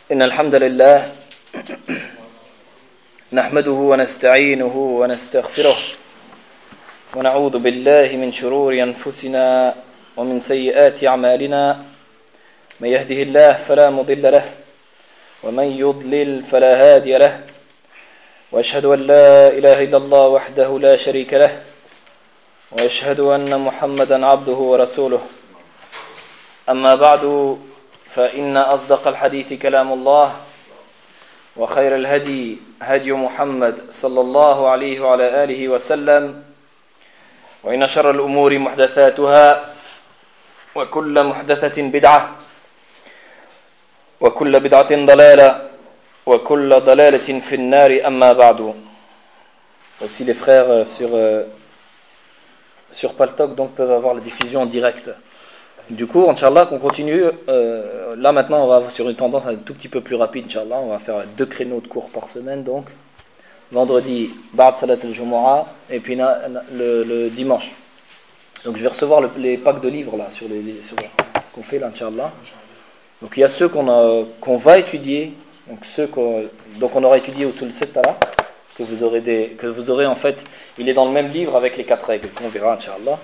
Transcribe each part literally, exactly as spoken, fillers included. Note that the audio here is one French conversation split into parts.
إن الحمد لله نحمده ونستعينه ونستغفره ونعوذ بالله من شرور أنفسنا ومن سيئات أعمالنا من يهده الله فلا مضل له ومن يضلل فلا هادي له وأشهد أن لا إله إلا الله وحده لا شريك له وأشهد أن محمدا عبده ورسوله أما بعد فإن أصدق الحديث كلام الله وخير الهدي هدي محمد صلى الله عليه وعلى آله وسلم وإن شر الأمور محدثاتها وكل محدثة بدعة وكل بدعة ضلالة وكل ضلالة في النار أما بعد. Aussi les frères sur sur Paltalk donc peuvent avoir la diffusion en direct du cours, Inch'Allah, qu'on continue. Euh, là maintenant on va sur une tendance un tout petit peu plus rapide, Inch'Allah. On va faire deux créneaux de cours par semaine, donc vendredi Ba'd Salat al-Jumu'ah et puis na, na, le, le dimanche. Donc je vais recevoir le, les packs de livres là sur les sur ce qu'on fait là, Inch'Allah. Donc il y a ceux qu'on a qu'on va étudier, donc ceux qu'on donc on aura étudié au Usul Sitta là, que vous aurez des que vous aurez en fait, il est dans le même livre avec les quatre règles qu'on verra, Inch'Allah.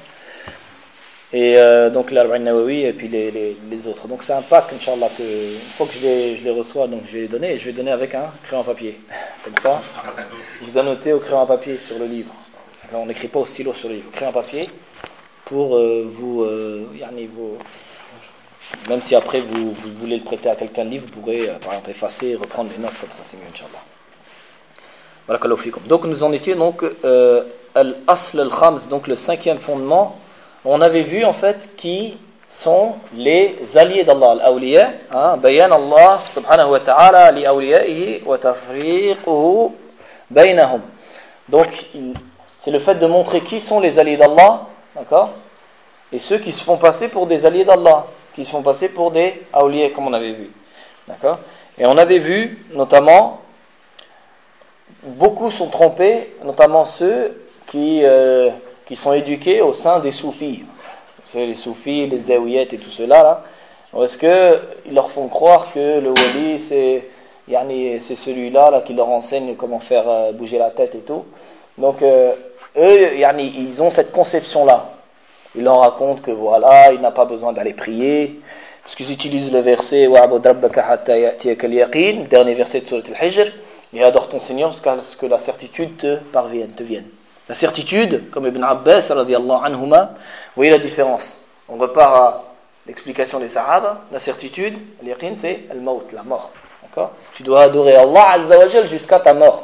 Et euh, donc l'Arba'in Nawawi et puis les, les, les autres. Donc c'est un pack, Inch'Allah, que une fois que je les, je les reçois, donc je vais les donner et je vais donner avec un crayon à papier. Comme ça, je vous annotez au crayon à papier sur le livre. Alors on n'écrit pas au stylo sur le livre, crayon à papier pour euh, vous, euh, vous, même si après vous, vous voulez le prêter à quelqu'un de livre, vous pourrez euh, par exemple effacer, reprendre les notes comme ça, c'est mieux, Inch'Allah. Barakallahu fikum. Donc nous en étions donc euh, al-asl al-khams, donc le cinquième fondement. On avait vu en fait qui sont les alliés d'Allah, al-awliya, hein, bayan Allah subhanahu wa ta'ala li awliyaihi wa tafriquhu baynahum. Donc c'est le fait de montrer qui sont les alliés d'Allah, d'accord, et ceux qui se font passer pour des alliés d'Allah, qui se font passer pour des awliya, comme on avait vu, d'accord. Et on avait vu notamment beaucoup sont trompés, notamment ceux qui euh, qui sont éduqués au sein des soufis. C'est les soufis, les zawiyettes et tout cela là. Est-ce qu'ils leur font croire que le wali c'est, yani, c'est celui-là là, qui leur enseigne comment faire euh, bouger la tête et tout. Donc euh, eux, yani, ils ont cette conception-là. Ils leur racontent que voilà, il n'a pas besoin d'aller prier, parce qu'ils utilisent le verset wa'bud rabbaka hatta ya'tiyaka al-yaqin, dernier verset de Sourate Al-Hijr, et adore ton Seigneur jusqu'à ce que la certitude te parvienne, te vienne. La certitude, comme Ibn Abbas radiyallahu anhuma, vous voyez la différence. On repart à l'explication des Sahaba. La certitude, al-yaqin, c'est al-maut, la mort. D'accord ? Tu dois adorer Allah azza wa jal jusqu'à ta mort.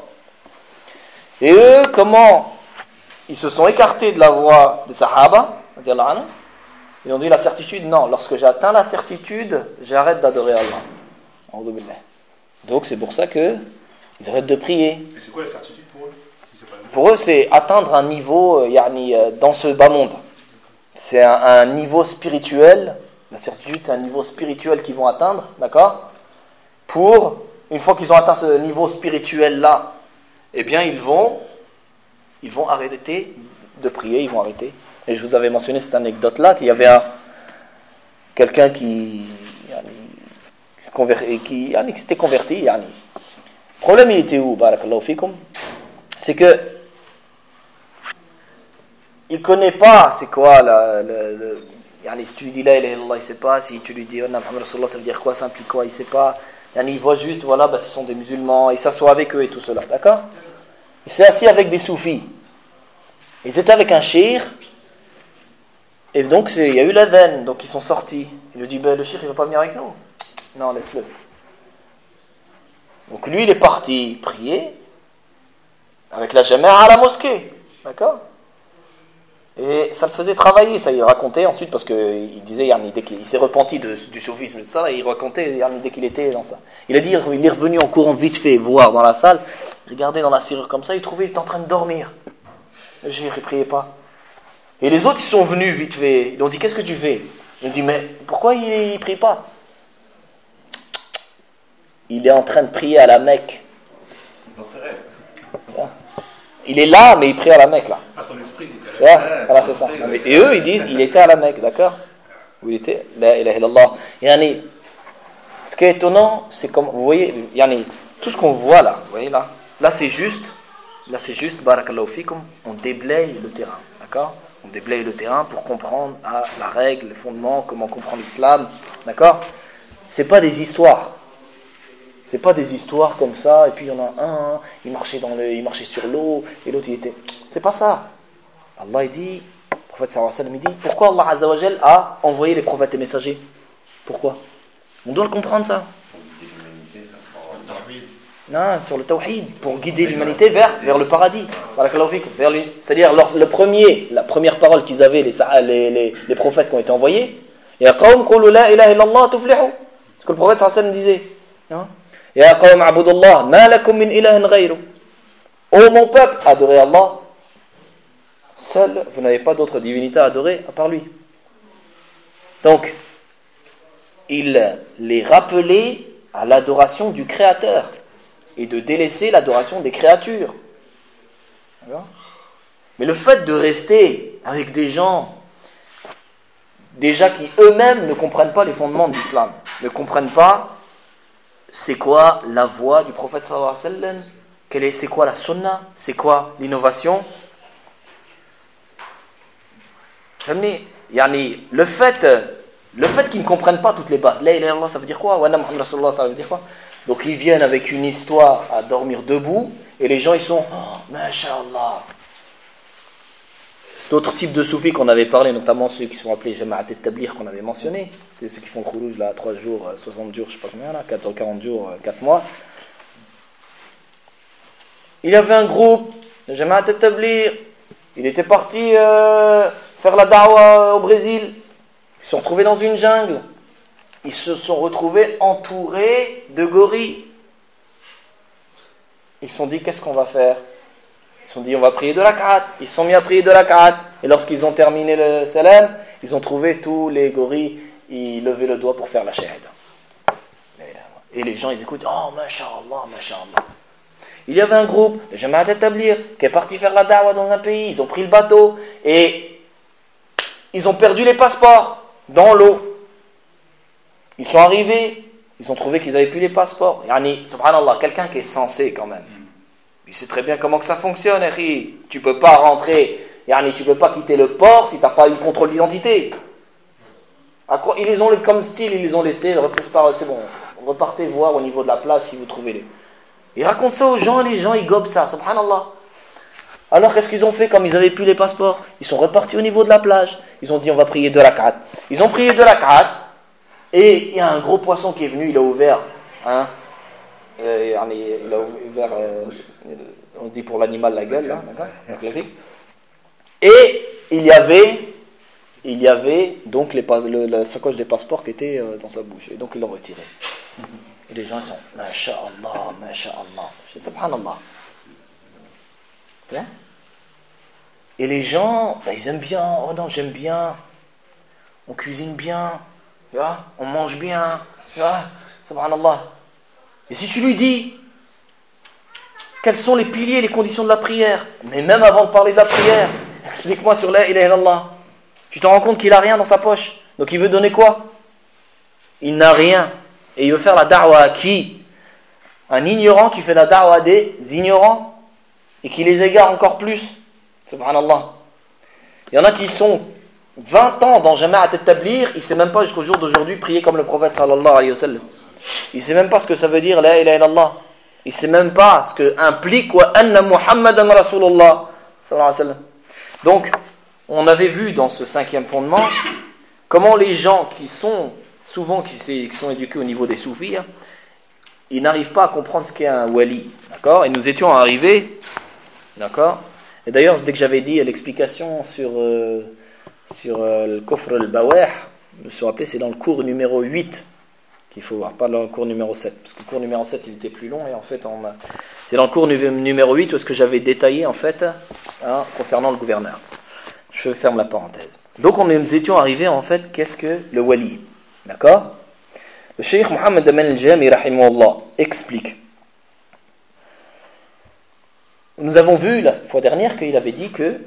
Et eux, comment ils se sont écartés de la voie des Sahaba radiyallahu anhum. Ils ont dit la certitude, non, lorsque j'atteins la certitude, j'arrête d'adorer Allah. Donc c'est pour ça que ils arrêtent de prier. Et c'est quoi la certitude pour eux ? Pour eux, c'est atteindre un niveau euh, yani, euh, dans ce bas monde. C'est un, un niveau spirituel. La certitude, c'est un niveau spirituel qu'ils vont atteindre, d'accord ? Pour, une fois qu'ils ont atteint ce niveau spirituel-là, eh bien, ils vont, ils vont arrêter de prier, ils vont arrêter. Et je vous avais mentionné cette anecdote-là, qu'il y avait un, quelqu'un qui, yani, qui, se conver, qui, yani, qui s'était converti. Yani. Le problème, il était où, barakallahu fikum ? C'est que il connaît pas c'est quoi la, la, la, yani, si tu lui dis la ilaha illallah, il sait pas. Si tu lui dis oh, Muhammad Rasulullah, ça veut dire quoi, ça implique quoi, il sait pas. Yani, il voit juste voilà, bah, ce sont des musulmans, il s'assoit avec eux et tout cela, d'accord. Il s'est assis avec des soufis. Ils étaient avec un cheikh et donc c'est, il y a eu l'adhan, donc ils sont sortis. Il lui dit bah, le cheikh il va pas venir avec nous. Non, laisse-le. Donc lui il est parti prier avec la jama'a à la mosquée, d'accord. Et ça le faisait travailler, ça il racontait ensuite, parce qu'il disait, dès qu'il il s'est repenti de, du soufisme, ça, il racontait dès qu'il était dans ça. Il a dit, il est revenu en courant vite fait voir dans la salle, il regardait dans la serrure comme ça, il trouvait qu'il était en train de dormir. Le cheikh, il ne priait pas. Et les autres, ils sont venus vite fait, ils ont dit, qu'est-ce que tu fais ? Ils ont dit, mais pourquoi il ne prie pas ? Il est en train de prier à la Mecque. Dans ses rêves. Il est là, mais il prie à la Mecque là. Ah, son esprit, il était à la Mecque. Voilà, c'est ça. Et eux, ils disent, il était à la Mecque, d'accord ? Où il était, la ilaha illallah. Yani, Ce qui est étonnant, c'est comme, vous voyez, yani, tout ce qu'on voit là, vous voyez là, là c'est juste, là c'est juste, barakallahu fikum, on déblaye le terrain, d'accord? On déblaye le terrain pour comprendre ah, la règle, le fondement, comment comprendre l'islam, d'accord? C'est pas des histoires. C'est pas des histoires comme ça, et puis il y en a un, il marchait, dans le, il marchait sur l'eau, et l'autre il était... C'est pas ça. Allah il dit, le prophète sallallahu alayhi wa sallam il dit, pourquoi Allah azza wa jal a envoyé les prophètes et messagers? Pourquoi? On doit le comprendre ça. Non, sur le tawhid, pour guider l'humanité vers, vers le paradis. Vers lui. C'est-à-dire, le premier, la première parole qu'ils avaient, les, les, les, les prophètes qui ont été envoyés, Ya qawm qulu la ilaha illallah tuflihu. Ce que le prophète sallallahu alayhi wa sallam disait. Ya qawm abudullah, ma lakum min ilahin ghayru. Ô mon peuple, adorez Allah. Seul, vous n'avez pas d'autre divinité à adorer à part lui. Donc, il les rappelait à l'adoration du Créateur et de délaisser l'adoration des créatures. D'accord ? Mais le fait de rester avec des gens déjà qui eux-mêmes ne comprennent pas les fondements de l'islam, ne comprennent pas c'est quoi la voie du prophète sallallahu alayhi wa sallam, quelle est, c'est quoi la sunna, c'est quoi l'innovation. Yani, le fait, le fait qu'ils ne comprennent pas toutes les bases, la ilaha illallah ça veut dire quoi, wa anna Muhammad rasulullah ça veut dire quoi. Donc ils viennent avec une histoire à dormir debout et les gens ils sont oh, masha'Allah. D'autres types de soufis qu'on avait parlé, notamment ceux qui sont appelés Jama'at al-Tabligh qu'on avait mentionné, c'est ceux qui font le khourouj là, trois jours, soixante jours, je sais pas combien là, quarante jours, quatre mois. Il y avait un groupe de Jama'at al-Tabligh, il était parti euh, faire la da'wa au Brésil, ils se sont retrouvés dans une jungle, ils se sont retrouvés entourés de gorilles. Ils se sont dit qu'est-ce qu'on va faire? Ils se sont dit on va prier de rak'at. Ils se sont mis à prier de rak'at. Et lorsqu'ils ont terminé le salam, ils ont trouvé tous les gorilles, ils levaient le doigt pour faire la shahada. Et les gens ils écoutent, oh masha'Allah, masha'Allah. Il y avait un groupe, le Jama'at al-Tabligh, qui est parti faire la da'wa dans un pays, ils ont pris le bateau et ils ont perdu les passeports dans l'eau. Ils sont arrivés, ils ont trouvé qu'ils n'avaient plus les passeports. Yani, subhanallah, quelqu'un qui est censé quand même. Il sait très bien comment que ça fonctionne, Eri. Tu ne peux pas rentrer, yani, tu ne peux pas quitter le port si tu n'as pas eu le contrôle d'identité. Ils les ont comme style, ils les ont laissés, c'est bon, repartez voir au niveau de la plage si vous trouvez les. Ils racontent ça aux gens, les gens ils gobent ça, subhanallah. Alors qu'est-ce qu'ils ont fait comme ils n'avaient plus les passeports? Ils sont repartis au niveau de la plage. Ils ont dit on va prier deux rak'at. Ils ont prié deux rak'at. Et il y a un gros poisson qui est venu, il a ouvert, hein, euh, il a ouvert, euh, on dit pour l'animal la gueule, là, d'accord, et il y avait, il y avait donc les, le, la sacoche des passeports qui était euh, dans sa bouche, et donc ils l'ont retiré. Et les gens sont, masha'Allah, masha'Allah, subhanallah. Et les gens, bah, ils aiment bien, oh non, j'aime bien, on cuisine bien. Tu vois, on mange bien, tu vois, subhanallah. Et si tu lui dis quels sont les piliers, les conditions de la prière, mais même avant de parler de la prière, explique-moi sur la ilaha illallah. Tu te rends compte qu'il n'a rien dans sa poche. Donc il veut donner quoi? Il n'a rien. Et il veut faire la da'wa à qui? Un ignorant qui fait la da'wa à des ignorants et qui les égare encore plus. Subhanallah. Il y en a qui sont vingt ans dans Jama'at al-Tabligh, il ne sait même pas jusqu'au jour d'aujourd'hui prier comme le prophète sallallahu alayhi wa sallam. Il ne sait même pas ce que ça veut dire la ilaha illallah. Il ne sait même pas ce que implique wa anna Muhammadan Rasulullah sallallahu alayhi wa sallam. Donc, on avait vu dans ce cinquième fondement comment les gens qui sont souvent qui, qui sont éduqués au niveau des soufis, ils n'arrivent pas à comprendre ce qu'est un wali. D'accord? Et nous étions arrivés, d'accord? Et d'ailleurs, dès que j'avais dit l'explication sur euh, sur euh, le Kufr al-Bawah, je me suis rappelé, c'est dans le cours numéro huit qu'il faut voir, pas dans le cours numéro sept, parce que le cours numéro sept il était plus long, et en fait on a... c'est dans le cours numéro huit où est-ce que j'avais détaillé en fait hein, concernant le gouverneur. Je ferme la parenthèse. Donc on nous étions arrivés en fait, qu'est-ce que le wali? D'accord? Le Cheikh Mohammed Aman al-Jami rahimahullah explique. Nous avons vu la fois dernière qu'il avait dit que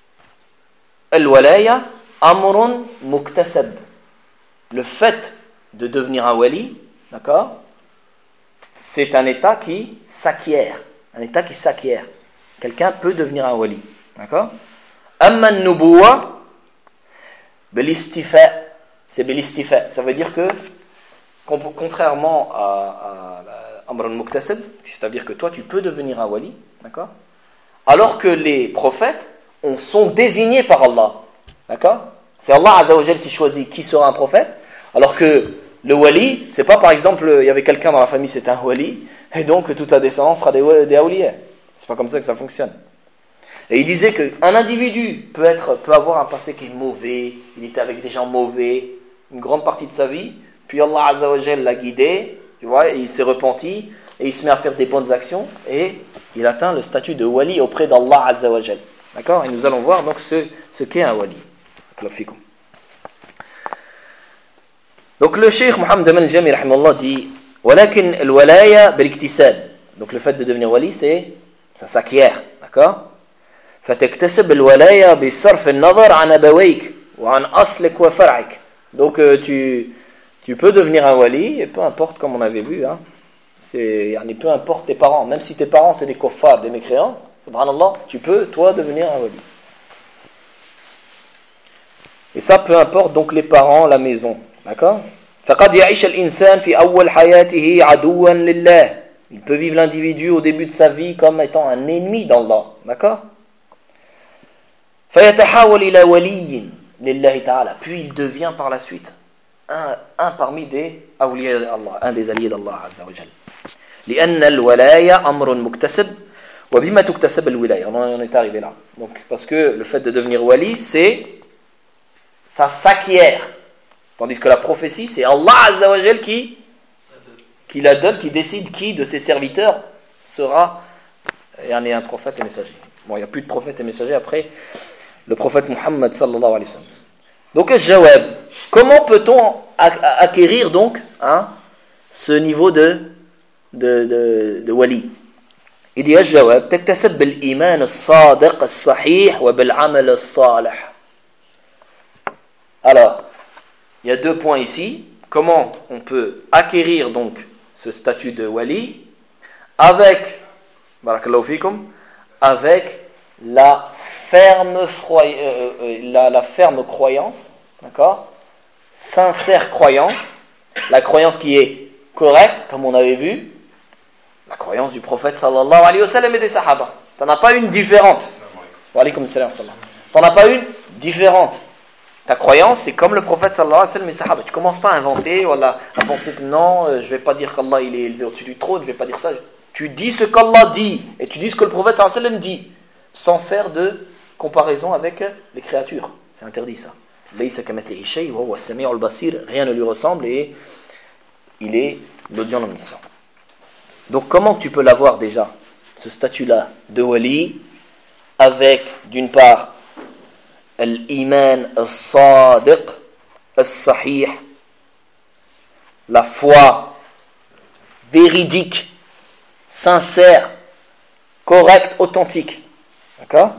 Al-walaya amrun muktasab. Le fait de devenir un wali, d'accord, c'est un état qui s'acquiert. Un état qui s'acquiert. Quelqu'un peut devenir un wali. D'accord? Amma an-nubuwa bil-istifa. C'est bil-istifa. Ça veut dire que, contrairement à, à Amr al-Muktasib, c'est-à-dire que toi, tu peux devenir un wali. D'accord? Alors que les prophètes on, sont désignés par Allah. D'accord? C'est Allah Azza wa Jal qui choisit qui sera un prophète. Alors que le wali, c'est pas par exemple, il y avait quelqu'un dans la famille, c'est un wali, et donc toute la descendance sera des, des awliya. C'est pas comme ça que ça fonctionne. Et il disait qu'un individu peut, être, peut avoir un passé qui est mauvais, il était avec des gens mauvais, une grande partie de sa vie, puis Allah Azza wa Jal l'a guidé, tu vois, et il s'est repenti, et il se met à faire des bonnes actions, et il atteint le statut de wali auprès d'Allah Azza wa Jal. D'accord? Et nous allons voir donc ce, ce qu'est un wali. Donc le cheikh Mohammed Aman Jami rahimahullah dit walakin al-walaya bil-iktisab. Donc le fait de devenir wali, c'est ça s'acquiert, d'accord? فتكتسب الولاية بصرف النظر عن أبويك وعن أصلك وفرعك. Donc euh, tu tu peux devenir un wali et peu importe, comme on avait vu, hein, c'est yani, peu importe tes parents, même si tes parents c'est des kuffars, des mécréants, subhanallah, tu peux toi devenir un wali. Et ça peu importe donc les parents, la maison, d'accord? فقد يعيش الإنسان في أول حياته عدوا لله. Il peut vivre l'individu au début de sa vie comme étant un ennemi d'Allah, d'accord? فيتحول إلى ولي لله تعالى. Puis il devient par la suite un, un parmi des awliya d'Allah, un des alliés d'Allah Azza wa Jal. لأن الولاية أمر مكتسب وبما تكتسب الولاية. On en est arrivé là. Donc parce que le fait de devenir wali, c'est ça s'acquiert. Tandis que la prophétie, c'est Allah Azza wa Jal qui qui la donne, qui décide qui de ses serviteurs sera un prophète et messager. Bon, il n'y a plus de prophète et messager après le prophète Muhammad sallallahu alayhi wa sallam. Donc, al-jawab, comment peut-on acquérir donc hein, ce niveau de, de, de, de wali? Il dit al-jawab, تكتسب بالإيمان الصادق الصحيح وبالعمل الصالح. Alors, il y a deux points ici. Comment on peut acquérir donc ce statut de wali avec, barakallahu fikum, avec la ferme, froy- euh, euh, la, la ferme croyance, d'accord, sincère croyance, la croyance qui est correcte, comme on avait vu, la croyance du prophète sallallahu alayhi wa sallam et des sahaba. T'en as pas une différente. Wa alaykum salam. T'en as pas une différente. Ta croyance, c'est comme le prophète sallallahu alayhi wa sallam et les sahaba. Tu commences pas à inventer, voilà, à penser que non, euh, je vais pas dire qu'Allah il est élevé au-dessus du trône, je vais pas dire ça. Tu dis ce qu'Allah dit et tu dis ce que le prophète sallallahu alayhi wa sallam dit, sans faire de comparaison avec les créatures. C'est interdit ça. Rien ne lui ressemble et il est l'audient l'omniscient. Donc comment tu peux l'avoir déjà, ce statut-là de wali, avec d'une part l'iman al-sadiq al-sahih, la foi véridique, sincère, correcte, authentique. D'accord?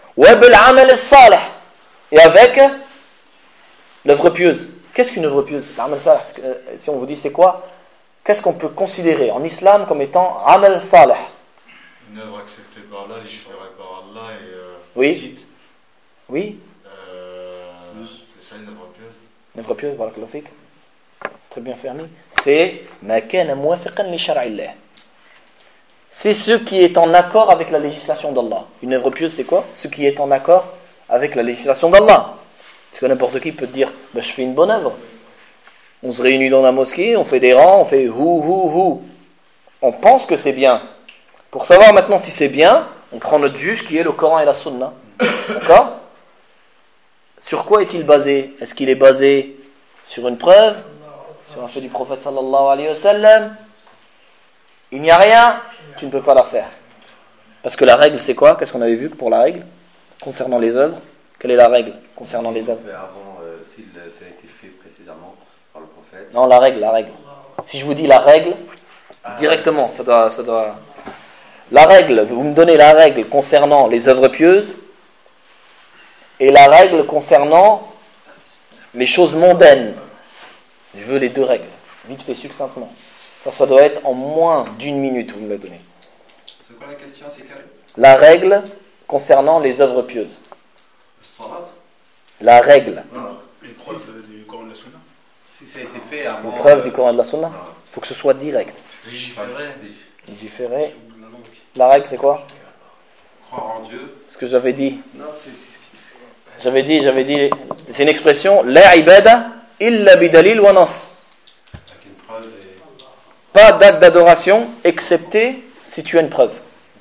Et avec l'œuvre pieuse. Qu'est-ce qu'une œuvre pieuse? Si on vous dit c'est quoi, qu'est-ce qu'on peut considérer en islam comme étant amal salih? Une œuvre acceptée par Allah, légiférée par Allah et euh, oui. Cite. Oui. Euh, c'est ça une œuvre pieuse. Une œuvre pieuse, barakallahu fik. Très bien fermé. C'est ma kana muwafiqan li shar'illah. C'est ce qui est en accord avec la législation d'Allah. Une œuvre pieuse, c'est quoi? Ce qui est en accord avec la législation d'Allah. Parce que n'importe qui peut te dire, bah, je fais une bonne œuvre. On se réunit dans la mosquée, on fait des rangs, on fait hou, hou, hou. On pense que c'est bien. Pour savoir maintenant si c'est bien, on prend notre juge qui est le Coran et la Sunna. D'accord? Sur quoi est-il basé? Est-ce qu'il est basé sur une preuve? Sur un fait du prophète sallallahu alayhi wa sallam? Il n'y a rien, tu ne peux pas la faire. Parce que la règle, c'est quoi? Qu'est-ce qu'on avait vu pour la règle concernant les œuvres? Quelle est la règle concernant les œuvres? Avant, euh, s'il ça a été fait précédemment par le prophète. Non, la règle, la règle. Si je vous dis la règle, directement, ça doit, ça doit. La règle, vous me donnez la règle concernant les œuvres pieuses et la règle concernant les choses mondaines. Je veux les deux règles, vite fait, succinctement. Ça, ça doit être en moins d'une minute, vous me le donnez. C'est quoi la question, c'est quelle? La règle concernant les œuvres pieuses. Salat. La règle. Une preuve du Coran de la Sunna. Si ça a été fait avant. Une preuve euh, du Coran et de la Sunna. ah. Il faut que ce soit direct. Légiférer. Légiférer. La règle, c'est quoi? Croire en Dieu. Ce que j'avais dit. Non, c'est. c'est- c'est- J'avais dit, j'avais dit. C'est une expression. La ibada illa bidalil wa nas. Avec une preuve et. Pas d'acte d'adoration, excepté si tu as une preuve.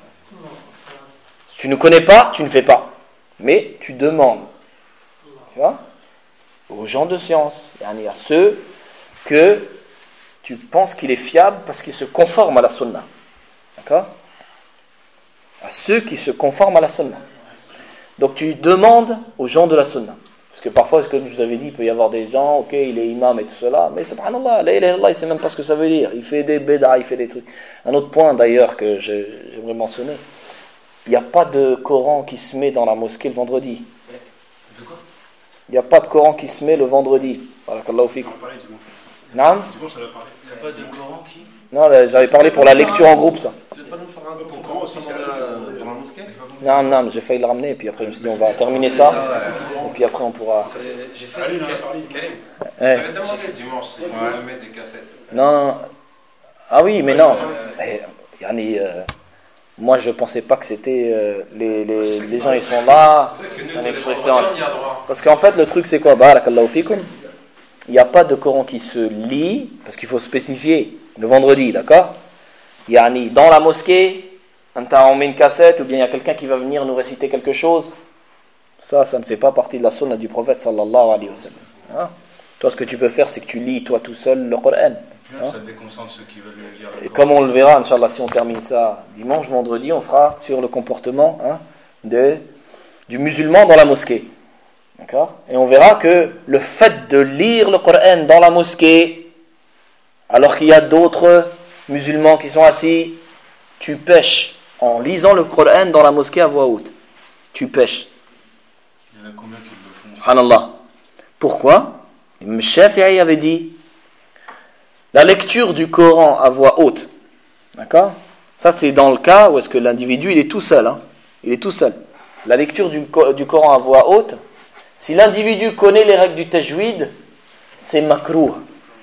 Si tu ne connais pas, tu ne fais pas. Mais tu demandes. Tu vois? Aux gens de science, yani à ceux que tu penses qu'il est fiable parce qu'il se conforme à la sunna. D'accord? À ceux qui se conforment à la sunna. Donc tu demandes aux gens de la sunna. Parce que parfois, comme je vous avais dit, il peut y avoir des gens, ok, il est imam et tout cela, mais subhanallah, la ilaha illallah, il ne sait même pas ce que ça veut dire. Il fait des bédas, il fait des trucs. Un autre point d'ailleurs que je- j'aimerais mentionner, il n'y a pas de Coran qui se met dans la mosquée le vendredi. De quoi? Il n'y a pas de Coran qui se met le vendredi. Barakallahu On fikum. va parler dimanche. Naam? Dimanche, ça va parler. Il n'y a pas de Coran qui? Non, là, j'avais parlé pour la lecture en groupe, ça. Tu veux pas nous faire un peu Pour pour Coran aussi, c'est dans la- la dans la mosquée? Non, non, j'ai failli le ramener, et puis après je me suis dit on va terminer ça, et puis après on pourra... J'ai fait. Allez, on en a parlé. Karim, Eh, j'avais demandé dimanche si on allait mettre des cassettes. non, non, ah oui, mais non, Eh, yani, euh, moi je pensais pas que c'était... euh, les, les, les gens ils sont là, Que nous, on est les sur les Coran, séances. on y a droit. Parce qu'en fait le truc c'est quoi? Barakallahu fikum. Il n'y a pas de Coran qui se lit, parce qu'il faut spécifier, le vendredi, d'accord? Yani, dans la mosquée, on met une cassette, ou bien il y a quelqu'un qui va venir nous réciter quelque chose. Ça, ça ne fait pas partie de la sunna du prophète sallallahu alayhi wa sallam. Hein? Toi, ce que tu peux faire, c'est que tu lis toi tout seul le Coran. Bien, ça déconcentre ceux qui veulent le lire. Et comme on le verra, Inch'Allah, si on termine ça dimanche, vendredi, on fera sur le comportement hein, de, du musulman dans la mosquée. D'accord? Et on verra que le fait de lire le Coran dans la mosquée, alors qu'il y a d'autres musulmans qui sont assis, tu pêches en lisant le Coran dans la mosquée à voix haute. Tu pêches. Il y en a combien qui le font? Subhanallah. Pourquoi? Imam Shafi'i avait dit la lecture du Coran à voix haute. D'accord? Ça, c'est dans le cas où est-ce que l'individu, il est tout seul. Hein? Il est tout seul. La lecture du, du Coran à voix haute, si l'individu connaît les règles du tajwid, c'est makrouh.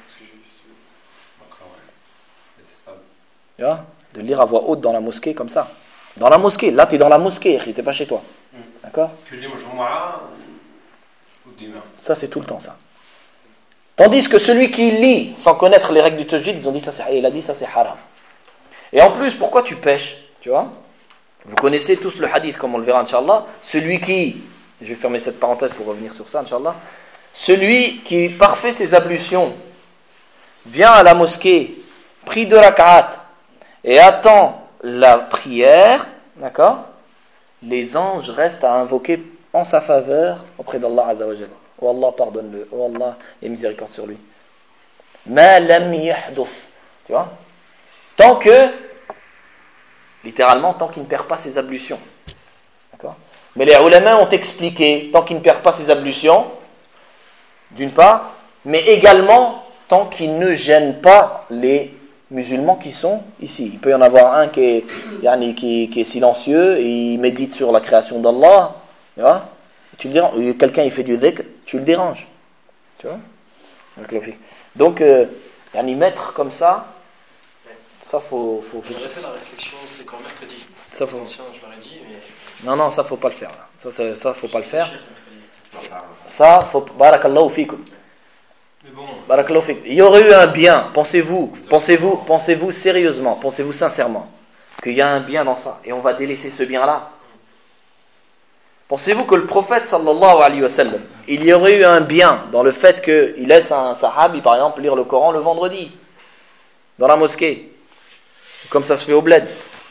Détestable. Tu vois? De lire à voix haute dans la mosquée comme ça. Dans la mosquée. Là, tu es dans la mosquée, tu n'es pas chez toi. D'accord? Que les Jumu'ah ou demain. Ça, c'est tout le temps, ça. Tandis que celui qui lit sans connaître les règles du tajwid, ils ont dit ça, c'est, il a dit ça, c'est haram. Et en plus, pourquoi tu pêches? Tu vois? Vous connaissez tous le hadith, comme on le verra, Inch'Allah. Celui qui, je vais fermer cette parenthèse pour revenir sur ça, Inch'Allah. Celui qui parfait ses ablutions, vient à la mosquée, prie deux rak'at, et attend la prière, d'accord? Les anges restent à invoquer en sa faveur auprès d'Allah Azza wa Jalla. Oh Allah, pardonne-le. Oh Allah, aie miséricorde sur lui. Ma lam yahdouf. Tu vois? Tant que, littéralement, tant qu'il ne perd pas ses ablutions. D'accord? Mais les ulama ont expliqué, tant qu'il ne perd pas ses ablutions, d'une part, mais également, tant qu'il ne gêne pas les musulmans qui sont ici. Il peut y en avoir un qui est, yani, qui, qui est silencieux et il médite sur la création d'Allah. Tu vois? Tu le déranges. Quelqu'un il fait du dhikr, tu le déranges. Tu vois? Donc, euh, yani, mettre comme ça, ça faut. faut, faut J'avais fait la réflexion, c'était quand mercredi. Ça, Les faut- anciens, je leur ai dit, mais. Non, non, ça faut pas le faire. Là. Ça, ça, ça faut pas le faire. Cher, mercredi. Ça, faut. Barakallahu fikum. Mais bon, Barakallahu fikum. Il y aurait eu un bien. Pensez-vous, pensez-vous, pensez-vous sérieusement, pensez-vous sincèrement qu'il y a un bien dans ça et on va délaisser ce bien-là. Pensez-vous que le prophète sallallahu alayhi wa sallam, il y aurait eu un bien dans le fait qu'il laisse un sahabi, par exemple, lire le Coran le vendredi dans la mosquée, comme ça se fait au bled,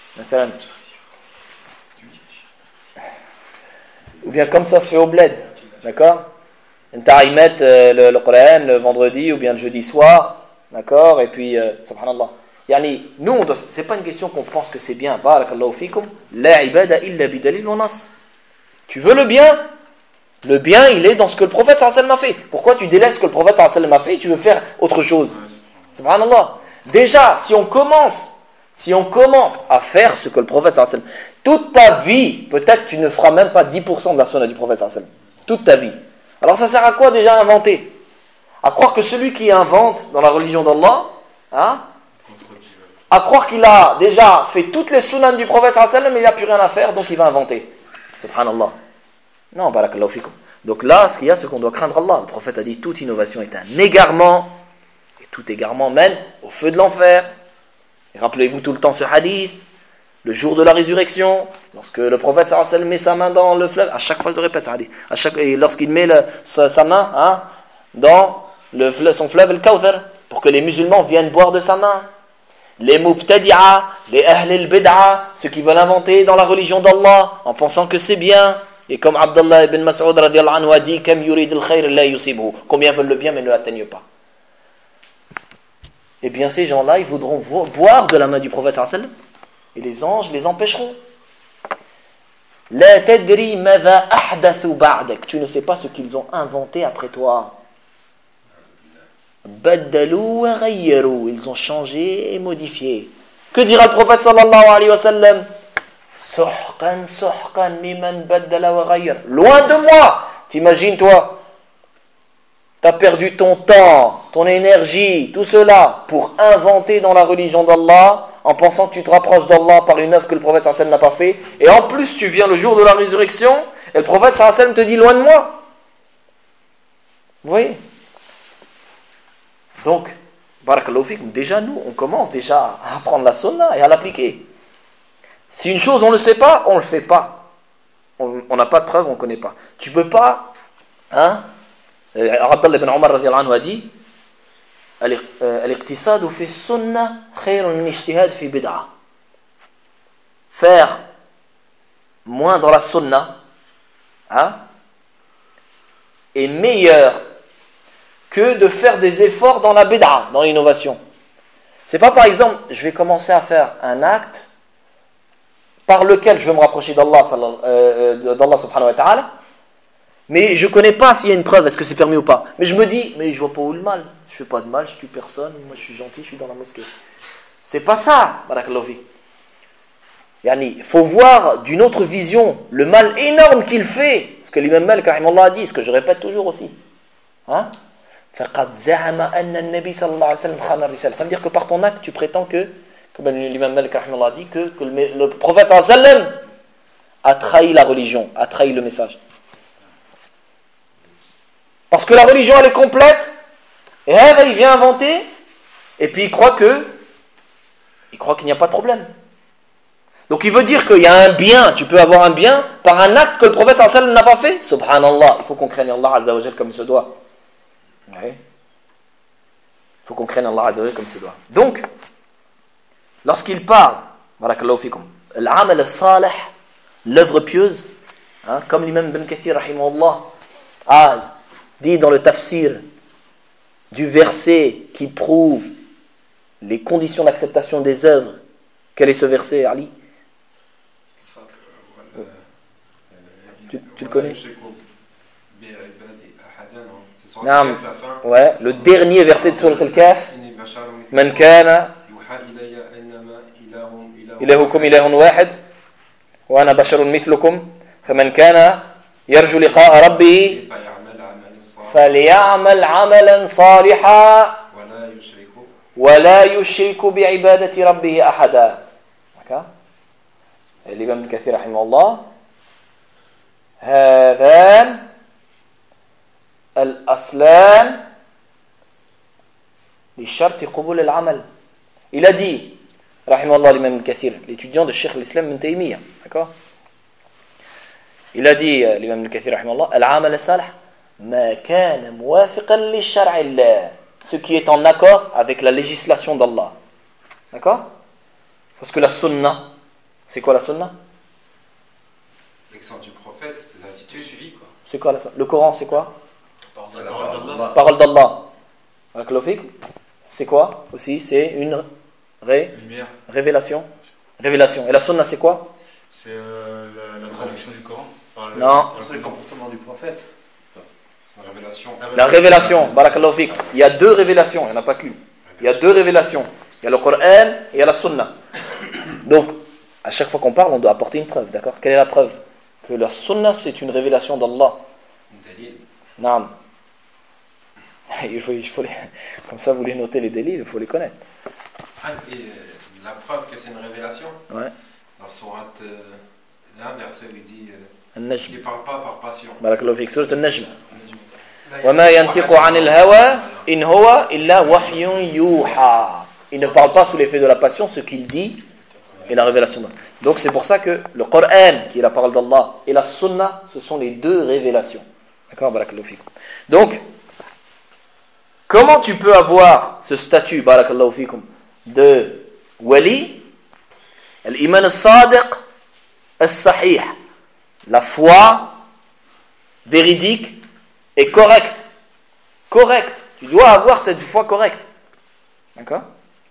ou bien comme ça se fait au bled, d'accord? Ils mettent euh, le, le Coran le vendredi ou bien le jeudi soir, d'accord? Et puis, euh, subhanallah. Yani, nous, on doit, c'est pas une question qu'on pense que c'est bien. Barakallahu fikum. La ibada illa bidalil wa nas. Tu veux le bien? Le bien, il est dans ce que le prophète sallallahu alayhi wa sallam a fait. Pourquoi tu délaisses ce que le prophète sallallahu alayhi wa sallam a fait et tu veux faire autre chose? Subhanallah. Déjà, si on commence, si on commence à faire ce que le prophète sallallahu alayhi wa sallam, toute ta vie, peut-être tu ne feras même pas dix pour cent de la sunna du prophète sallallahu alayhi wa sallam. Toute ta vie. Alors ça sert à quoi déjà inventer? À croire que celui qui invente dans la religion d'Allah, hein, à croire qu'il a déjà fait toutes les sunnahs du prophète sallallahu alayhi wa sallam, mais il n'a plus rien à faire, donc il va inventer. Subhanallah. Non, barakallahu fikum. Donc là, ce qu'il y a, c'est qu'on doit craindre Allah. Le prophète a dit, toute innovation est un égarement, et tout égarement mène au feu de l'enfer. Et rappelez-vous tout le temps ce hadith, le jour de la résurrection, lorsque le prophète sallallahu alayhi wa sallam met sa main dans le fleuve, à chaque fois je le répète ce hadith, à chaque, et lorsqu'il met le, sa, sa main hein, dans le fleuve, son fleuve, le Kawthar, pour que les musulmans viennent boire de sa main. Les mubtadi'a, les ahl al-bid'a, ceux qui veulent inventer dans la religion d'Allah, en pensant que c'est bien. Et comme Abdullah ibn Mas'ud radiyallahu anhu a dit, Kam yurid al-khayr la yusibhu. Combien veulent le bien mais ne l'atteignent pas. Eh bien ces gens-là, ils voudront boire de la main du prophète sallallahu alayhi wa sallam, et les anges les empêcheront. La tadri madha ahdathu ba'dak. Tu ne sais pas ce qu'ils ont inventé après toi. Baddalu wa ghayyaru. Ils ont changé et modifié. Que dira le prophète sallallahu alayhi wa sallam? Suhqan suhqan miman baddala wa ghayyar. Loin de moi. T'imagines toi, t'as perdu ton temps, ton énergie, tout cela pour inventer dans la religion d'Allah, en pensant que tu te rapproches d'Allah par une œuvre que le prophète sallallahu alayhi wa sallam n'a pas fait, et en plus tu viens le jour de la résurrection et le prophète sallallahu alayhi wa sallam te dit loin de moi. Vous voyez? Donc, barakallahu fikum, déjà nous, on commence déjà à apprendre la sunna et à l'appliquer. Si une chose on ne le sait pas, on ne le fait pas. On n'a pas de preuve, on ne connaît pas. Tu peux pas, hein? Abdallah ibn Omar radiyallahu anhu a dit, al-iqtisadu fi sunnah khayrun min ijtihad fi bid'ah. Faire moins dans la sunna, hein, est meilleur que de faire des efforts dans la bid'a, dans l'innovation. C'est pas par exemple, je vais commencer à faire un acte par lequel je vais me rapprocher d'Allah, euh, d'Allah subhanahu wa ta'ala, mais je connais pas s'il y a une preuve, est-ce que c'est permis ou pas. Mais je me dis, mais je vois pas où le mal. Je fais pas de mal, je tue personne, moi je suis gentil, je suis dans la mosquée. C'est pas ça, barakallahu fi. Yani, il faut voir d'une autre vision le mal énorme qu'il fait. Ce que l'imam Malik rahimahullah a dit, ce que je répète toujours aussi. Hein? فَقَدْ زَعَمَ أَنَّ النَّبِي صلى الله عليه وسلم خَانَ الرِّسَالَةَ. Ça veut dire que par ton acte, tu prétends que, comme l'imam Malik rahimahullah a dit, que, que le, le prophète sallallahu alayhi wa sallam a trahi la religion, a trahi le message. Parce que la religion, elle est complète, et là, il vient inventer, et puis il croit que, il croit qu'il n'y a pas de problème. Donc il veut dire qu'il y a un bien, tu peux avoir un bien par un acte que le prophète sallallahu alayhi wa sallam n'a pas fait. Subhanallah, il faut qu'on craigne Allah azza wa jal comme il se doit. Oui. Il faut qu'on craigne Allah azza wa jal comme il se doit. Donc, lorsqu'il parle, barakallahu fikum, l'amal salih, l'œuvre pieuse, hein, comme l'imam Ibn Kathir rahimahullah a dit dans le tafsir du verset qui prouve les conditions d'acceptation des œuvres. Quel est ce verset, Ali? Tu, tu le connais? Non, ouais, le dernier verset de Surat Al-Kahf. Man kana ilahukum ilahun wahid wa ana basharun mithlukum faman kana yarju liqa'a rabbih فليعمل عملا صالحا ولا يشرك بعبادة ربه أحدا. D'accord? Et l'imam Ibn Kathir رحمه الله هذان الأصلان لشرط قبول العمل. Il a dit رحمه الله l'imam Ibn Kathir, l'étudiant de Cheikh l'Islam Ibn Taymiyyah, d'accord? Il a dit l'imam Ibn Kathir رحمه الله العمل الصالح ما كان موافقا للشرع الله, ce qui est en accord avec la législation d'Allah. D'accord? Parce que la sunna, c'est quoi la sunna? L'exemple du prophète, ses attitudes suivies, quoi. C'est quoi la sunna? Le Coran, c'est quoi? C'est la parole d'Allah. Parole d'Allah. C'est quoi aussi? C'est une ré... Lumière. révélation. Révélation. Et la sunna, c'est quoi? C'est euh, la, la traduction du Coran. Par le, Non. par le C'est le comportement du prophète. prophète. C'est une révélation. La révélation, barakallahu fik. Il y a deux révélations, il n'y en a pas qu'une. Il y a deux révélations. Il y a le Coran et il y a la Sunna. Donc, à chaque fois qu'on parle, on doit apporter une preuve, d'accord? Quelle est la preuve? Que la Sunna, c'est une révélation d'Allah. Naam. Il faut, il faut les, comme ça, vous les notez les délits, il faut les connaître. Ah, et euh, la preuve que c'est une révélation, Ouais. dans Sourate, euh, là, verset où il dit euh, Al-Najm. il ne parle pas par passion. Barakallahu fik. Surat Al-Najm. Là, il y a- وَمَا يَنْتِقُ عَنِ الْهَوَى إِنْ هُوَ إِلَّا وَحْيٌ يُوحَى. Il ne parle pas sous l'effet de la passion, ce qu'il dit est la révélation. Donc c'est pour ça que le Coran, qui est la parole d'Allah, et la Sunna, ce sont les deux révélations. D'accord, barakallahu fikum. Donc, comment tu peux avoir ce statut, barakallahu fikum, de wali, l'iman al-sadiq al-sahih, la foi véridique et correcte. Correcte. Tu dois avoir cette foi correcte. D'accord?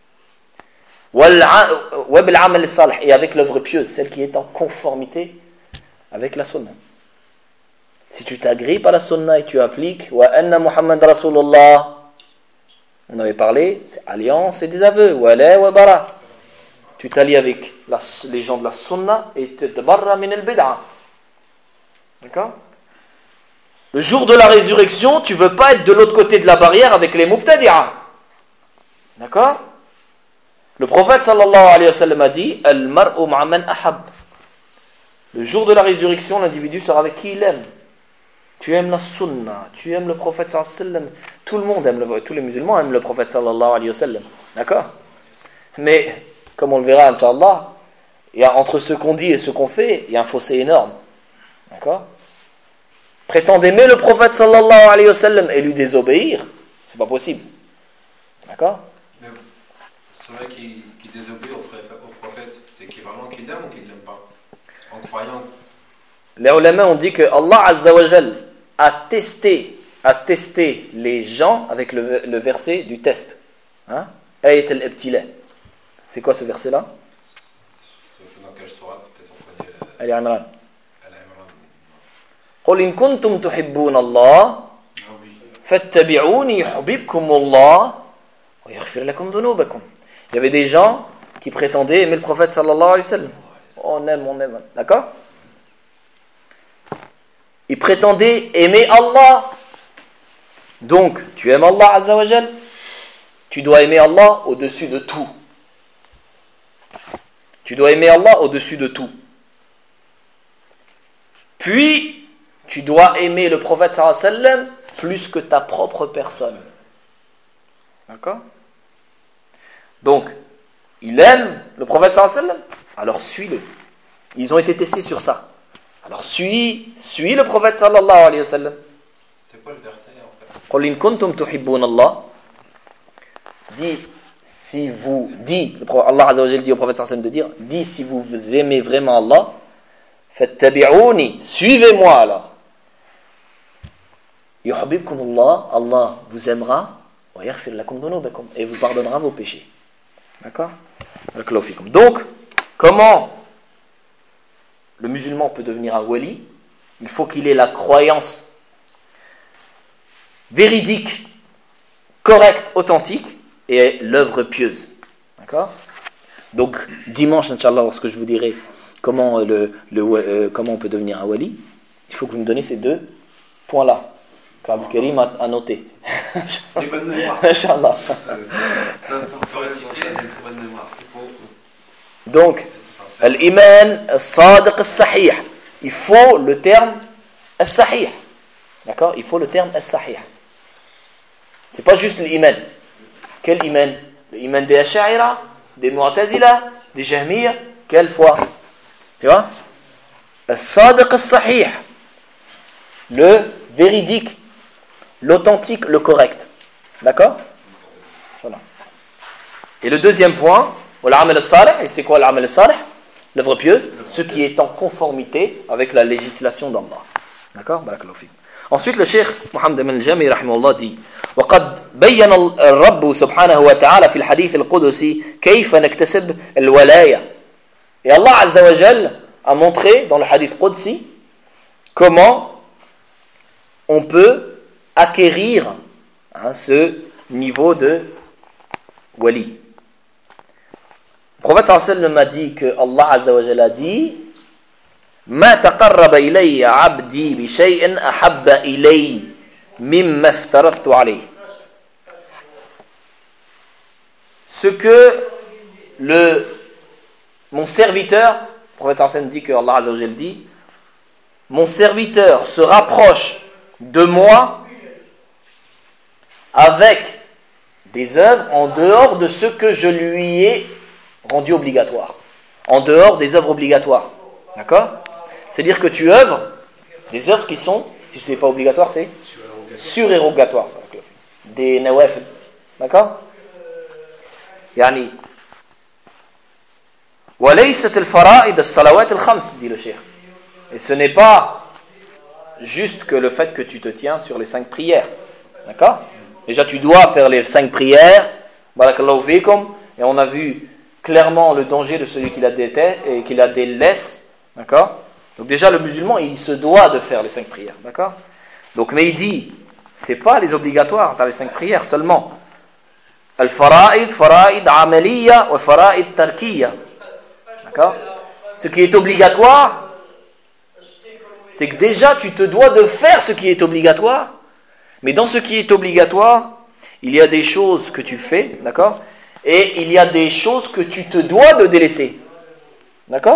Et avec l'œuvre pieuse, celle qui est en conformité avec la sunna. Si tu t'agrippes à la sunna et tu appliques wa anna Muhammad Rasulullah, on avait parlé, c'est alliance et des aveux, wala wa bara. Tu t'allies avec la, les gens de la sunna et te tabarra min al-bid'a. D'accord? Le jour de la résurrection, tu ne veux pas être de l'autre côté de la barrière avec les mubtadi'a. D'accord? Le prophète sallallahu alayhi wa sallam a dit Al-mar'u ma'a man ahab. Le jour de la résurrection, l'individu sera avec qui il aime. Tu aimes la sunna, tu aimes le prophète sallallahu alayhi wa sallam. Tout le monde aime, le, tous les musulmans aiment le prophète sallallahu alayhi wa sallam. D'accord? Mais, comme on le verra, Inch'Allah, il y a, entre ce qu'on dit et ce qu'on fait, il y a un fossé énorme. D'accord? Prétendre aimer le prophète sallallahu alayhi wa sallam et lui désobéir, c'est pas possible. D'accord? Mais celui qui, qui désobéit au, préf- au prophète, c'est qu'il vraiment qu'il l'aime ou qu'il ne l'aime pas? En croyant. Les ulama ont dit que Allah Azza wa Jal a testé, a testé les gens avec le, le verset du test. Hein? Ayat al-ibtila. C'est quoi ce verset-là? C'est dans quelle sourate? Peut-être on connaît. euh, Ali Imran. Al-Imran. قل إن كنتم تحبون الله فاتبعوني يحببكم الله ويغفر لكم ذنوبكم. Il y avait des gens qui prétendaient aimer le prophète sallallahu alayhi wa sallam. On aime, on aime. D'accord? Ils prétendaient aimer Allah. Donc, tu aimes Allah Azza wa Jal, tu dois aimer Allah au-dessus de tout. Tu dois aimer Allah au-dessus de tout. Puis, tu dois aimer le prophète sallallahu alayhi wa sallam plus que ta propre personne. D'accord? Donc, il aime le prophète sallallahu alayhi wa sallam, alors suis-le. Ils ont été testés sur ça. Alors suis, suis le prophète sallallahu alayhi wa sallam. C'est quoi le verset en fait? قل إن كنتم تحبون الله. Dis, si vous, dis, le prophète, Allah Azza wa Jalla dit au prophète sallallahu alayhi wa sallam de dire, dis si vous aimez vraiment Allah, fattabi'ouni, suivez-moi alors. Yuhbibkum Allah, Allah vous aimera, wa yaghfir lakum dhunubakum, et vous pardonnera vos péchés. D'accord? Donc, comment le musulman peut devenir un wali? Il faut qu'il ait la croyance véridique, correcte, authentique, et l'œuvre pieuse. D'accord? Donc, dimanche, Inch'Allah, lorsque je vous dirai comment, le, le, euh, comment on peut devenir un wali, il faut que vous me donniez ces deux points-là, qu'Abd Karim a, a noté. Des bonnes mémoires. Inch'Allah. Euh, pour rectifier, des bonnes mémoires. Il faut Donc, Être sincère. l'iman al-sadiq al-sahih. Il faut le terme al-sahih. D'accord? Il faut le terme al-sahih. C'est pas juste l'iman. Quel iman? L'iman des Ash'a'ira, des Mu'tazila, des Jahmiya. Quelle foi? Tu vois? Al-sadiq al-sahih. Le véridique, l'authentique, le correct. D'accord? Voilà. Et le deuxième point, l'amal al-salih, et c'est quoi l'amal al-salih? L'œuvre pieuse, ce qui est en conformité avec la législation d'Allah. D'accord? Barakallahu fik. Ensuite, le cheikh Mohammed ibn al-Jami rahimahullah dit وقد بين الرب سبحانه وتعالى في الحديث القدسي كيف نكتسب الولاية. Et Allah Azza wa Jal a montré dans le hadith Qudsi comment on peut acquérir hein, ce niveau de wali. Le prophète sallallahu alayhi wa sallam a dit que Allah azza wa jalla a dit ما تقرب إلي عبدي بشيء أحب إلي مما افترضت عليه. Ce que le, mon serviteur, le prophète sallallahu alayhi wa sallam dit que Allah azza wa jalla dit, mon serviteur se rapproche de moi avec des œuvres en dehors de ce que je lui ai rendu obligatoire. En dehors des œuvres obligatoires. D'accord ? C'est-à-dire que tu œuvres des œuvres qui sont, si ce n'est pas obligatoire, c'est surérogatoires. Des nawafil. D'accord ? Yani, وَلَيْسَتِ الْفَرَائِدَ الصَّلَوَاتِ الْخَمْسِ dit le cheikh. Et ce n'est pas juste que le fait que tu te tiens sur les cinq prières. D'accord ? Déjà, tu dois faire les cinq prières. Barakallahu fikum. Et on a vu clairement le danger de celui qui la déteste et qui la délaisse. D'accord ? Donc déjà, le musulman, il se doit de faire les cinq prières. D'accord ? Donc, mais il dit, c'est pas les obligatoires, tu as les cinq prières seulement. Al-fara'id, fara'id amaliya wa fara'id tarkiya. D'accord ? Ce qui est obligatoire, c'est que déjà, tu te dois de faire ce qui est obligatoire. Mais dans ce qui est obligatoire, il y a des choses que tu fais, d'accord ? Et il y a des choses que tu te dois de délaisser. D'accord ?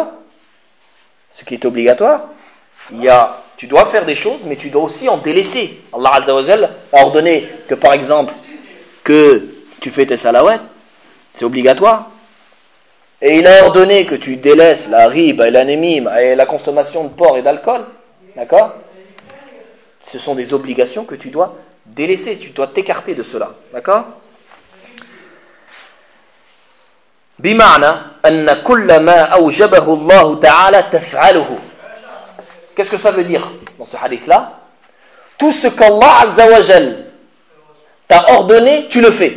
Ce qui est obligatoire, il y a, tu dois faire des choses, mais tu dois aussi en délaisser. Allah Azza wa Jalla a ordonné que, par exemple, que tu fais tes salawats, c'est obligatoire. Et il a ordonné que tu délaisses la riba et l'anémime et la consommation de porc et d'alcool. D'accord ? Ce sont des obligations que tu dois délaisser, tu dois t'écarter de cela. D'accord ? بمعنى أن كل ما أوجبه الله تعالى تفعله. Qu'est-ce que ça veut dire dans ce hadith-là ? Tout ce qu'Allah Azza wa Jal t'a ordonné, tu le fais.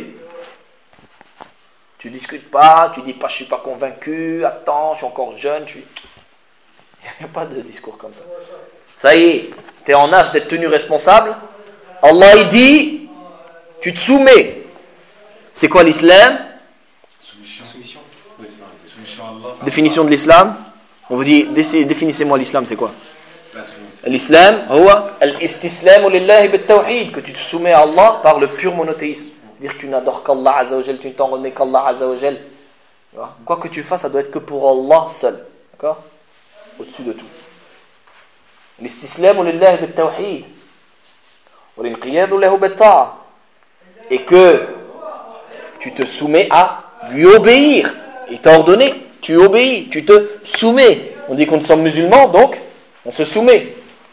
Tu discutes pas, tu dis pas je suis pas convaincu, attends, je suis encore jeune, tu... il n'y a pas de discours comme ça. Ça y est, tu es en âge d'être tenu responsable. Allah il dit, tu te soumets. C'est quoi l'islam ? Soumission. Soumission. Soumission à Allah. Définition de l'islam. On vous dit, définissez-moi l'islam, c'est quoi ? La soumission. L'islam, huwa al-istislamu lillahi bit-tawhid, que tu te soumets à Allah par le pur monothéisme. Dire que tu n'adores qu'Allah Azza wa Jal, tu ne t'en remets qu'Allah Azza wa Jal. Quoi que tu fasses, ça doit être que pour Allah seul. D'accord ? Au-dessus de tout. L'istislamu lillahi bit-tawhid. Wa l'inqiyadu lahu bit-ta'a. Et que tu te soumets à lui obéir. Il t'a ordonné, tu obéis, tu te soumets. On dit qu'on sommes musulmans, donc on se soumet.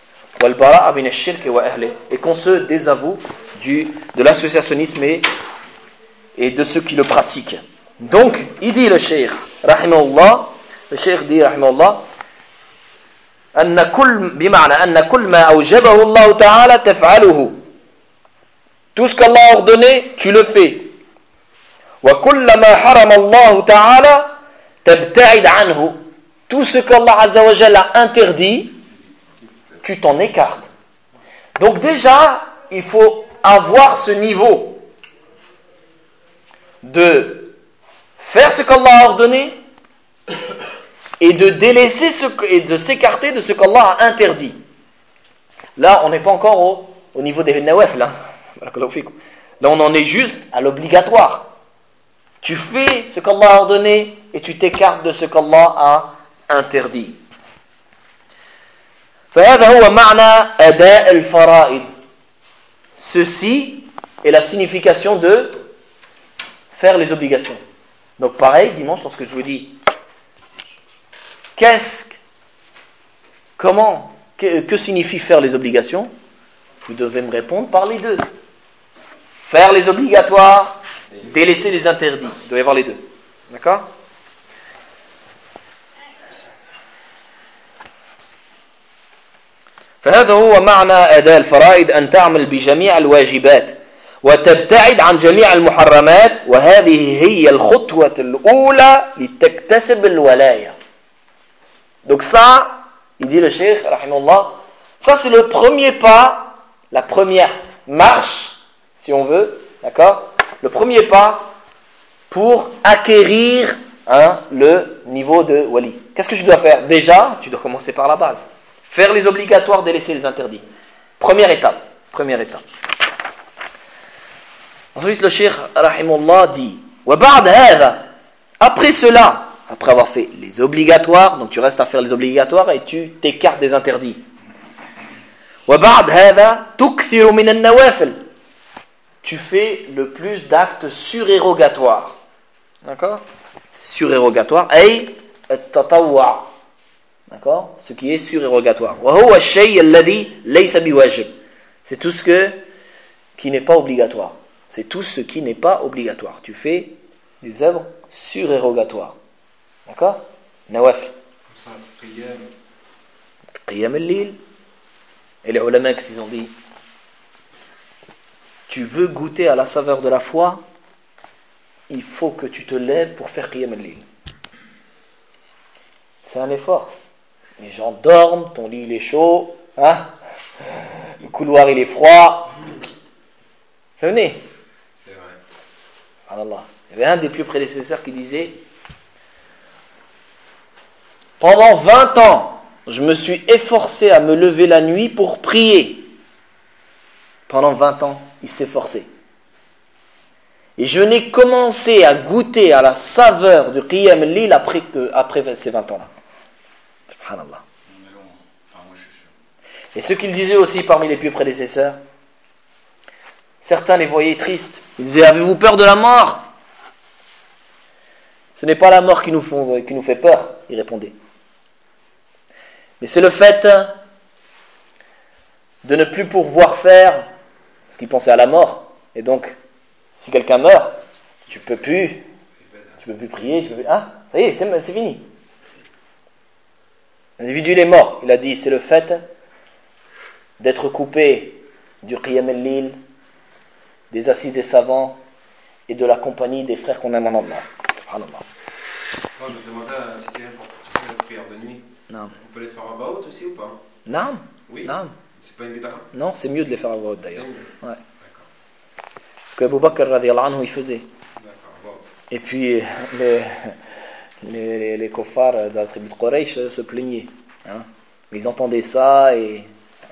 Et qu'on se désavoue du, de l'associationnisme et, et de ceux qui le pratiquent. Donc, il dit le cheikh, rahimahullah, le cheikh dit, rahimahullah, أن كل بمعنى أن كل ما أوجبه الله تعالى تفعله. Tout ce qu'Allah a ordonné, tu le fais. وكل ما حرم الله تعالى تبتعد عنه. Tout ce qu'Allah Azza wa Jalla a interdit, tu t'en écartes. Donc déjà, il faut avoir ce niveau de faire ce qu'Allah a ordonné et de délaisser ce que, et de s'écarter de ce qu'Allah a interdit. Là, on n'est pas encore au, au niveau des nawaf, là. Là, on en est juste à l'obligatoire. Tu fais ce qu'Allah a ordonné et tu t'écartes de ce qu'Allah a interdit. فهذا هو معنى أداء الفرائض. Ceci est la signification de faire les obligations. Donc pareil, dimanche, lorsque je vous dis qu'est-ce, comment, que, que signifie faire les obligations, vous devez me répondre par les deux. Faire les obligatoires, délaisser les interdits. Il doit y avoir les deux. D'accord ? فهذا هو معنى أداء الفرائض أن تعمل بجميع الواجبات وتبتعد عن جميع المحرمات وهذه هي الخطوة الأولى لتكتسب الولاية. Donc ça, il dit le cheikh, rahimahullah, ça c'est le premier pas, la première marche, si on veut, d'accord, le premier pas pour acquérir hein, le niveau de wali. Qu'est-ce que tu dois faire? Déjà, tu dois commencer par la base. Faire les obligatoires, délaisser les interdits. Première étape. Première étape. Ensuite, le cheikh, rahimullah, dit وَبَعْدَ هَذَا Après cela, après avoir fait les obligatoires, donc tu restes à faire les obligatoires et tu t'écartes des interdits. وَبَعْدَ هَذَا تُكْثِرُ مِنَ النَّوَافِلِ Tu fais le plus d'actes surérogatoires. D'accord? Surérogatoires. أي التطوع. D'accord? Ce qui est surérogatoire. وَهُوَ الشَّيْء الَّذِي لَيْسَ بِوَاجِبٍ C'est tout ce que, qui n'est pas obligatoire. C'est tout ce qui n'est pas obligatoire. Tu fais des œuvres surérogatoires. D'accord? Nawafil. Comme ça, qiyam. Qiyam al-lil. Et les ulama qui ont dit, tu veux goûter à la saveur de la foi, il faut que tu te lèves pour faire qiyam al-lil. C'est un effort. Les gens dorment, ton lit il est chaud, hein? Le couloir il est froid. Venez. C'est vrai. Allah. Il y avait un des plus prédécesseurs qui disait pendant vingt ans, je me suis efforcé à me lever la nuit pour prier. Pendant vingt ans, il s'est forcé. Et je n'ai commencé à goûter à la saveur du Qiyam al-Lil après, que, après ces vingt ans-là. Subhanallah. Et ce qu'il disait aussi parmi les plus prédécesseurs, certains les voyaient tristes. Ils disaient, avez-vous peur de la mort? Ce n'est pas la mort qui nous, font, qui nous fait peur, il répondait. Mais c'est le fait de ne plus pouvoir faire, parce qu'ils pensaient à la mort. Et donc, si quelqu'un meurt, tu ne peux plus, tu peux plus prier, tu peux plus, ah, ça y est, c'est, c'est fini. L'individu il est mort. Il a dit, c'est le fait d'être coupé du Qiyam al-Lil, des assises des savants et de la compagnie des frères qu'on aime en Allah. Subhanallah. Moi, je me demandais si quelqu'un pour faire une prière de nuit. Non. On peut les faire à voix haute aussi ou pas? Non. Oui. Non. C'est pas une bid'a? Non, c'est mieux de les faire à voix haute d'ailleurs. C'est mieux. Ouais. D'accord. Ce que Abu Bakr radiyallahu anhu il faisait. D'accord, à voix haute. Et puis les, les, les, les kuffars de la tribu de Quraysh se plaignaient. Hein. Ils entendaient ça et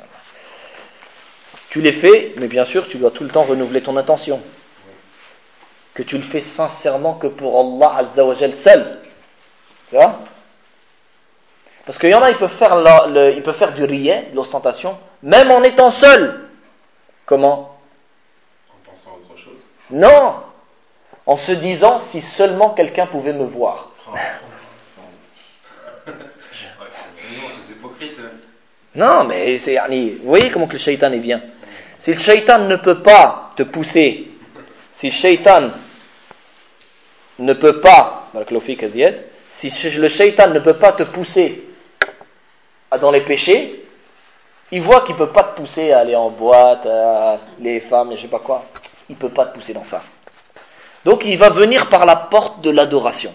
tu les fais, mais bien sûr tu dois tout le temps renouveler ton intention. Que tu le fais sincèrement que pour Allah Azza wa Jal seul. Tu vois? Parce qu'il y en a, ils peuvent faire, la, le, ils peuvent faire du riya, de l'ostentation, même en étant seul. Comment? En pensant à autre chose. Non! En se disant, si seulement quelqu'un pouvait me voir. Oh. Ouais, non, c'est des hypocrites. Hein. Non, mais c'est... Vous voyez comment que le shaitan est bien. Si le shaitan ne peut pas te pousser, si le shaitan ne peut pas, si le shaitan ne peut pas te pousser dans les péchés, il voit qu'il ne peut pas te pousser à aller en boîte, à les femmes, je ne sais pas quoi. Il ne peut pas te pousser dans ça. Donc il va venir par la porte de l'adoration.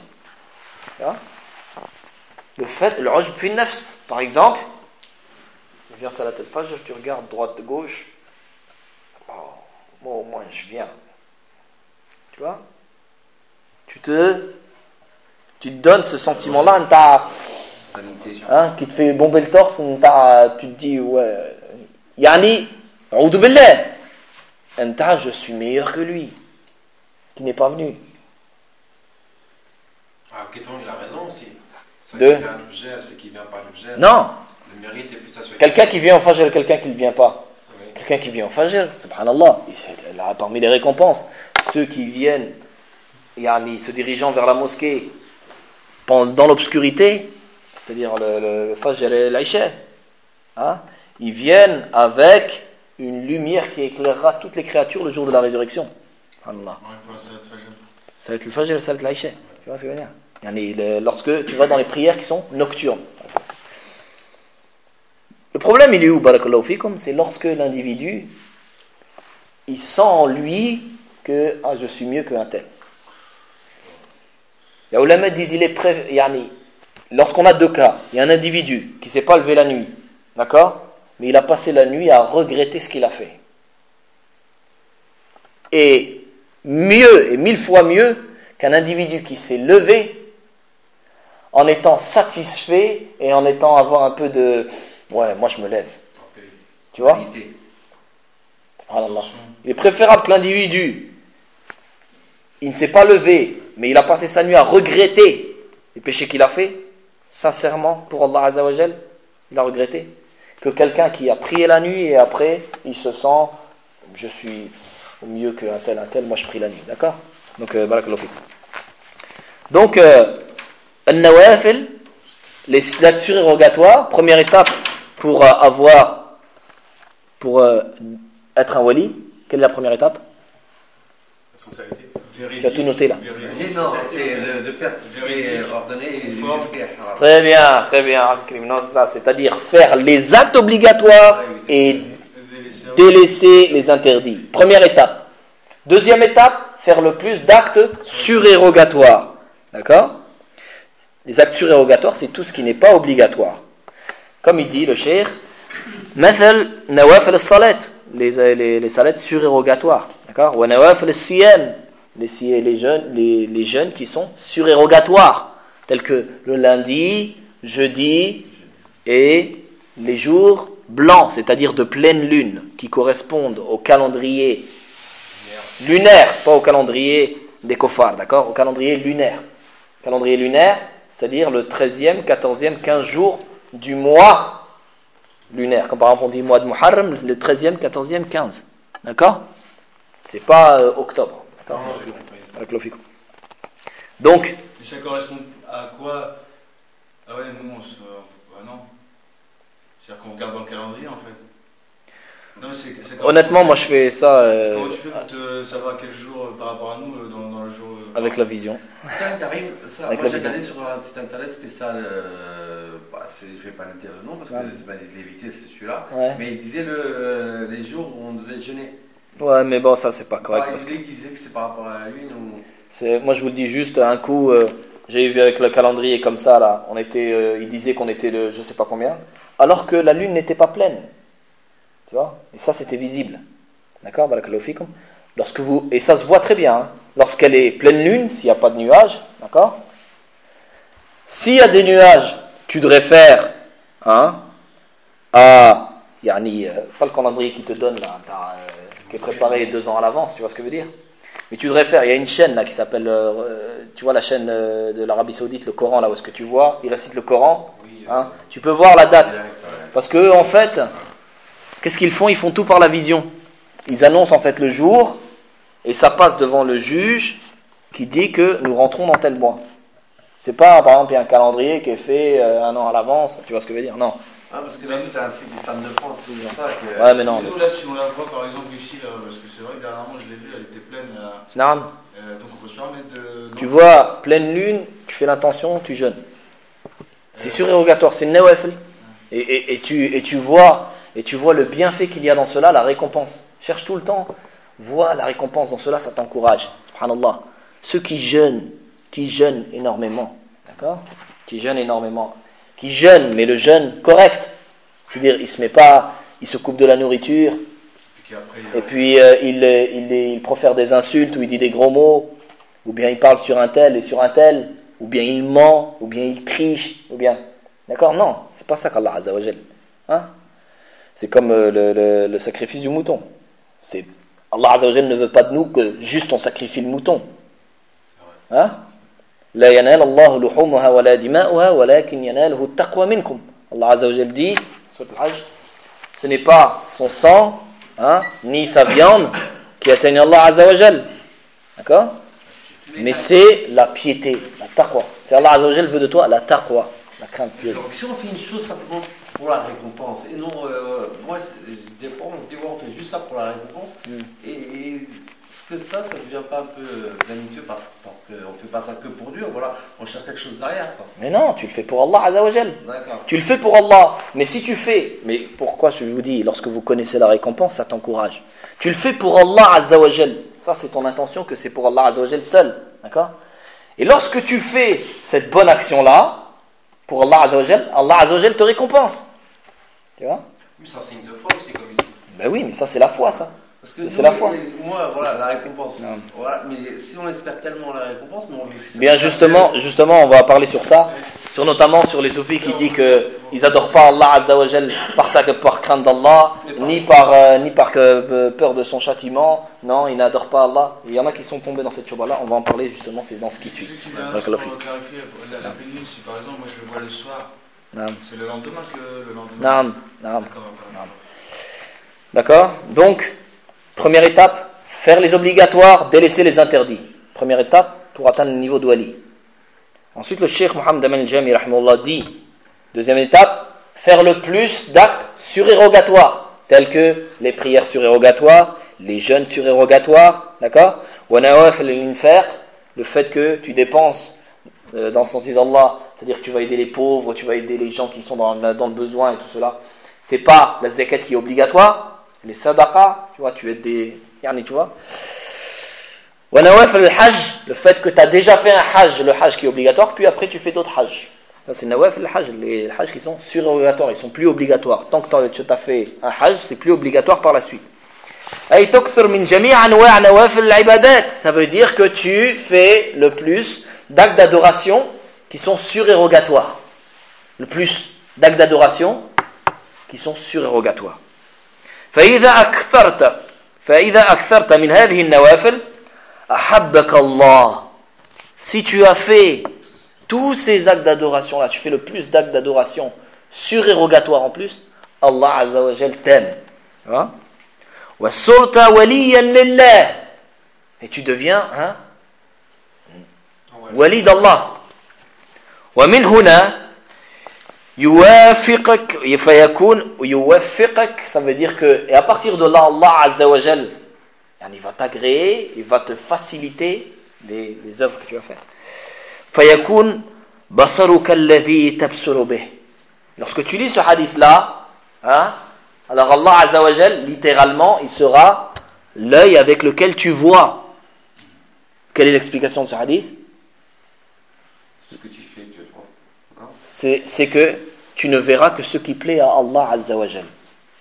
Le fait, le ujb fi nafs, par exemple, tu viens salat al-fajr, tu regardes droite de gauche, oh, moi au moins je viens. Tu vois? Tu te, tu te donnes ce sentiment-là, hein, qui te fait bomber le torse, tu te dis, ouais, yani, a'udhu billah, je suis meilleur que lui, qui n'est pas venu. Ah, Kéton, il a raison aussi. Celui De... qui vient à l'objet, celui qui vient pas à l'objet. Non. Le mérite est plus à celui Quelqu'un qui vient au Fajr, quelqu'un qui ne vient pas. Oui. Quelqu'un qui vient au Fajr, subhanallah, là, parmi les récompenses, ceux qui viennent, yani, se dirigeant vers la mosquée dans l'obscurité, c'est-à-dire le, le, le Fajr et l'Aïcha, hein, ils viennent avec une lumière qui éclairera toutes les créatures le jour de la résurrection. Subhanallah. Ça va être le Fajr et ça va être l'Aïcha. Tu vois ce que je veux dire? Yani, le, lorsque tu vas dans les prières qui sont nocturnes. Le problème, il est où, barakallahu fikum? C'est lorsque l'individu, il sent en lui que ah, je suis mieux qu'un tel. Les ulama disent, il est pré... yani, lorsqu'on a deux cas, il y a un individu qui ne s'est pas levé la nuit, d'accord? mais il a passé la nuit à regretter ce qu'il a fait. Et mieux, et mille fois mieux, qu'un individu qui s'est levé en étant satisfait et en étant avoir un peu de ouais, moi je me lève. Tu vois? Subhanallah. Il est préférable que l'individu, il ne s'est pas levé, mais il a passé sa nuit à regretter les péchés qu'il a fait, sincèrement, pour Allah Azza wa Jal, il a regretté, que quelqu'un qui a prié la nuit et après, il se sent, je suis mieux qu'un tel, un tel, moi je prie la nuit, d'accord? Donc, euh, barakallahu fik. Donc, euh, al-nawafil, les actes surérogatoires, première étape pour euh, avoir, pour euh, être un wali, quelle est la première étape? La sincérité. Tu as tout noté là. Non, c'est de, de faire ce qui est ordonné et très bien, très bien. Non, c'est ça, c'est-à-dire faire les actes obligatoires et délaisser les interdits. Première étape. Deuxième étape, faire le plus d'actes surérogatoires. D'accord? Les actes surérogatoires, c'est tout ce qui n'est pas obligatoire. Comme il dit le cheikh, مثل نوافل الصلاة, les les les salats surérogatoires. D'accord? Wa nawafil as-siyam, les les jeunes les les jeunes qui sont surérogatoires, tels que le lundi, jeudi et les jours blancs, c'est-à-dire de pleine lune, qui correspondent au calendrier lunaire, pas au calendrier des kofars, d'accord? Au calendrier lunaire. Calendrier lunaire, c'est-à-dire le treizième, quatorzième, quinze jours du mois lunaire. Comme par exemple on dit mois de Muharram, le treizième, quatorzième, quinze. D'accord? C'est pas euh, octobre. D'accord? Avec l'ofico. Donc. Mais ça correspond à quoi? Ah ouais, nous on se. Ah non. C'est-à-dire qu'on regarde dans le calendrier en fait. Non, mais c'est, c'est honnêtement, moi je fais ça. Euh, Comment tu fais pour te savoir quel jour euh, par rapport à nous euh, dans, dans le jour euh, avec la vision. Karim, ça, avec moi la j'ai vision. allé sur un site internet spécial, euh, bah, c'est, je vais pas le dire le nom parce ouais. que c'est pas l'éviter, c'est celui-là. Ouais. Mais il disait le, les jours où on devait jeûner. Ouais, mais bon, ça c'est pas correct. Ouais, parce il, disait, que... il disait que c'est par rapport à la lune ou. C'est, moi je vous le dis juste un coup, euh, j'ai vu avec le calendrier comme ça là, on était, euh, il disait qu'on était le je sais pas combien, alors que la lune n'était pas pleine. Tu vois? Et ça c'était visible. D'accord? Barakallahu fikum. Lorsque vous, et ça se voit très bien, hein, lorsqu'elle est pleine lune, s'il n'y a pas de nuages, d'accord? S'il y a des nuages, tu te réfères hein, à, yani, euh, pas le calendrier qui te donne là, euh, qui est préparé deux ans à l'avance, tu vois ce que je veux dire? Mais tu te réfères, il y a une chaîne là qui s'appelle, euh, tu vois la chaîne euh, de l'Arabie Saoudite, le Coran, là où est-ce que tu vois, il récite le Coran, hein, tu peux voir la date. Parce que en fait, qu'est-ce qu'ils font? Ils font tout par la vision. Ils annoncent en fait le jour et ça passe devant le juge qui dit que nous rentrons dans tel mois. C'est pas, par exemple, il y a un calendrier qui est fait euh, un an à l'avance, tu vois ce que je veux dire? Non. Ah, parce que là, c'est un site Islam de France, c'est pour ça que... Ouais, mais non. Mais nous, là, si on la voit, par exemple, ici, là, parce que c'est vrai que dernièrement, je l'ai vue, elle était pleine. Là. Non. Euh, donc, on peut se permettre de... Tu vois, pleine lune, tu fais l'intention, tu jeûnes. C'est surérogatoire, c'est nawafil. Et, et, et, tu, et, tu vois, et tu vois le bienfait qu'il y a dans cela, la récompense. Cherche tout le temps, vois la récompense dans cela, ça t'encourage. Subhanallah. Ceux qui jeûnent, qui jeûnent énormément, d'accord? Qui jeûnent énormément. Qui jeûne, mais le jeûne correct. C'est-à-dire, il se met pas, il se coupe de la nourriture, et, après, et puis euh, il, il, il profère des insultes, ou il dit des gros mots, ou bien il parle sur un tel et sur un tel, ou bien il ment, ou bien il triche, ou bien... D'accord? Non, c'est pas ça qu'Allah Azza wa Jal. Hein? C'est comme euh, le, le, le sacrifice du mouton. C'est, Allah Azza wa Jal ne veut pas de nous que juste on sacrifie le mouton. Hein? لا ينال الله لحومها ولا دماؤها ولكن يناله التقوى منكم. Allah Azza wa Jal dit, ce n'est pas son sang, hein, ni sa viande qui atteignent Allah Azza wa Jal. D'accord? Mais c'est la piété, la taqwa. C'est Allah Azza wa Jal veut de toi la taqwa, la crainte pieuse. Donc si on fait une chose simplement pour la récompense, et non, euh, moi, des fois on se dit, ouais, on fait juste ça pour la récompense, mm. et, et est-ce que ça, ça ne devient pas un peu vaniteux parce, parce qu'on ne fait pas ça que pour Dieu, voilà, on cherche quelque chose derrière, quoi. Mais non, tu le fais pour Allah Azza wa Jal. D'accord. Tu le fais pour Allah, mais si tu fais, mais pourquoi je vous dis, lorsque vous connaissez la récompense, ça t'encourage. Tu le fais pour Allah Azza wa Jal, ça c'est ton intention que c'est pour Allah Azza wa Jal seul, d'accord? Et lorsque tu fais cette bonne action-là, pour Allah Azza wa Jal, Allah Azza wa Jal te récompense. Tu vois? Mais c'est un signe de foi aussi, comme il dit. Ben oui, mais ça c'est la foi, ça. Parce que C'est nous, la foi. Moi, voilà, la récompense. Non. Voilà, mais si on espère tellement la récompense, mais on veut aussi. Bien justement, justement, on va parler sur ça, sur notamment sur les soufis qui disent que ils adorent pas Allah Azza wa Jal par ça que par crainte d'Allah, ni par euh, ni par que, peur de son châtiment. Non, ils n'adorent pas Allah. Il y en a qui sont tombés dans cette choba-là. On va en parler justement, c'est dans ce qui suit. Juste une dernière Barakallahu chose fik. pour clarifier, la, la pleine lune, si par exemple moi je le vois le soir, Naam. c'est le lendemain que le lendemain. Naam, naam. D'accord, d'accord. D'accord. Donc, première étape, faire les obligatoires, délaisser les interdits. Première étape pour atteindre le niveau de wali. Ensuite, le Cheikh Mohammed Aman al-Jami rahimahullah dit, deuxième étape, faire le plus d'actes surérogatoires, tels que les prières surérogatoires, les jeûnes surérogatoires, d'accord ? Wa nawafil al-infaq, le fait que tu dépenses euh, dans le sens d'Allah, c'est-à-dire que tu vas aider les pauvres, tu vas aider les gens qui sont dans, dans le besoin et tout cela. C'est pas la zakat qui est obligatoire, les sadaqas, tu vois, tu aides des, yani, tu vois. Wa nawafil al-hajj, le fait que tu as déjà fait un hajj, le hajj qui est obligatoire, puis après tu fais d'autres hajj. Ça c'est nawafil al-hajj, les hajj qui sont surérogatoires, ils sont plus obligatoires. Tant que tu as fait un hajj, c'est plus obligatoire par la suite. Ay tukthir min jami' anwa' nawafil al-ibadat, ça veut dire que tu fais le plus d'actes d'adoration qui sont surérogatoires. Le plus d'actes d'adoration qui sont surérogatoires. فإذا أكثرت فإذا أكثرت من هذه النوافل أحبك الله. Si tu as fait tous ces actes d'adoration là, tu fais le plus d'actes d'adoration surérogatoires en plus, Allah Azza wa Jal t'aime. Tu vois? وصرت وليا لله. Et tu deviens hein, wali d'Allah. ومن هنا يوافقك فيكون يوفقك, ça veut dire que et à partir de là Allah Azza wa Jal il va t'agréer, il va te faciliter les, les œuvres que tu vas faire. فيكون بصرك الذي تبصر به. Lorsque tu lis ce hadith là, hein, alors Allah Azza wa Jal littéralement il sera l'œil avec lequel tu vois. Quelle est l'explication de ce hadith? Ce que tu fais, tu vois. D'accord ? C'est, c'est que tu ne verras que ce qui plaît à Allah Azza wa Jal. D'accord ?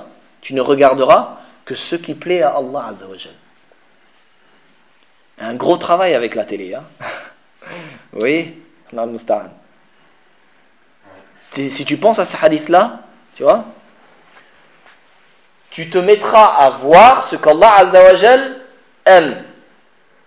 Tu ne regarderas que ce qui plaît à Allah Azza wa Jal. Un gros travail avec la télé. Hein. Oui, Allah al-Musta'an. Si tu penses à ce hadith-là, tu vois, tu te mettras à voir ce qu'Allah Azza wa Jal aime. D'accord ?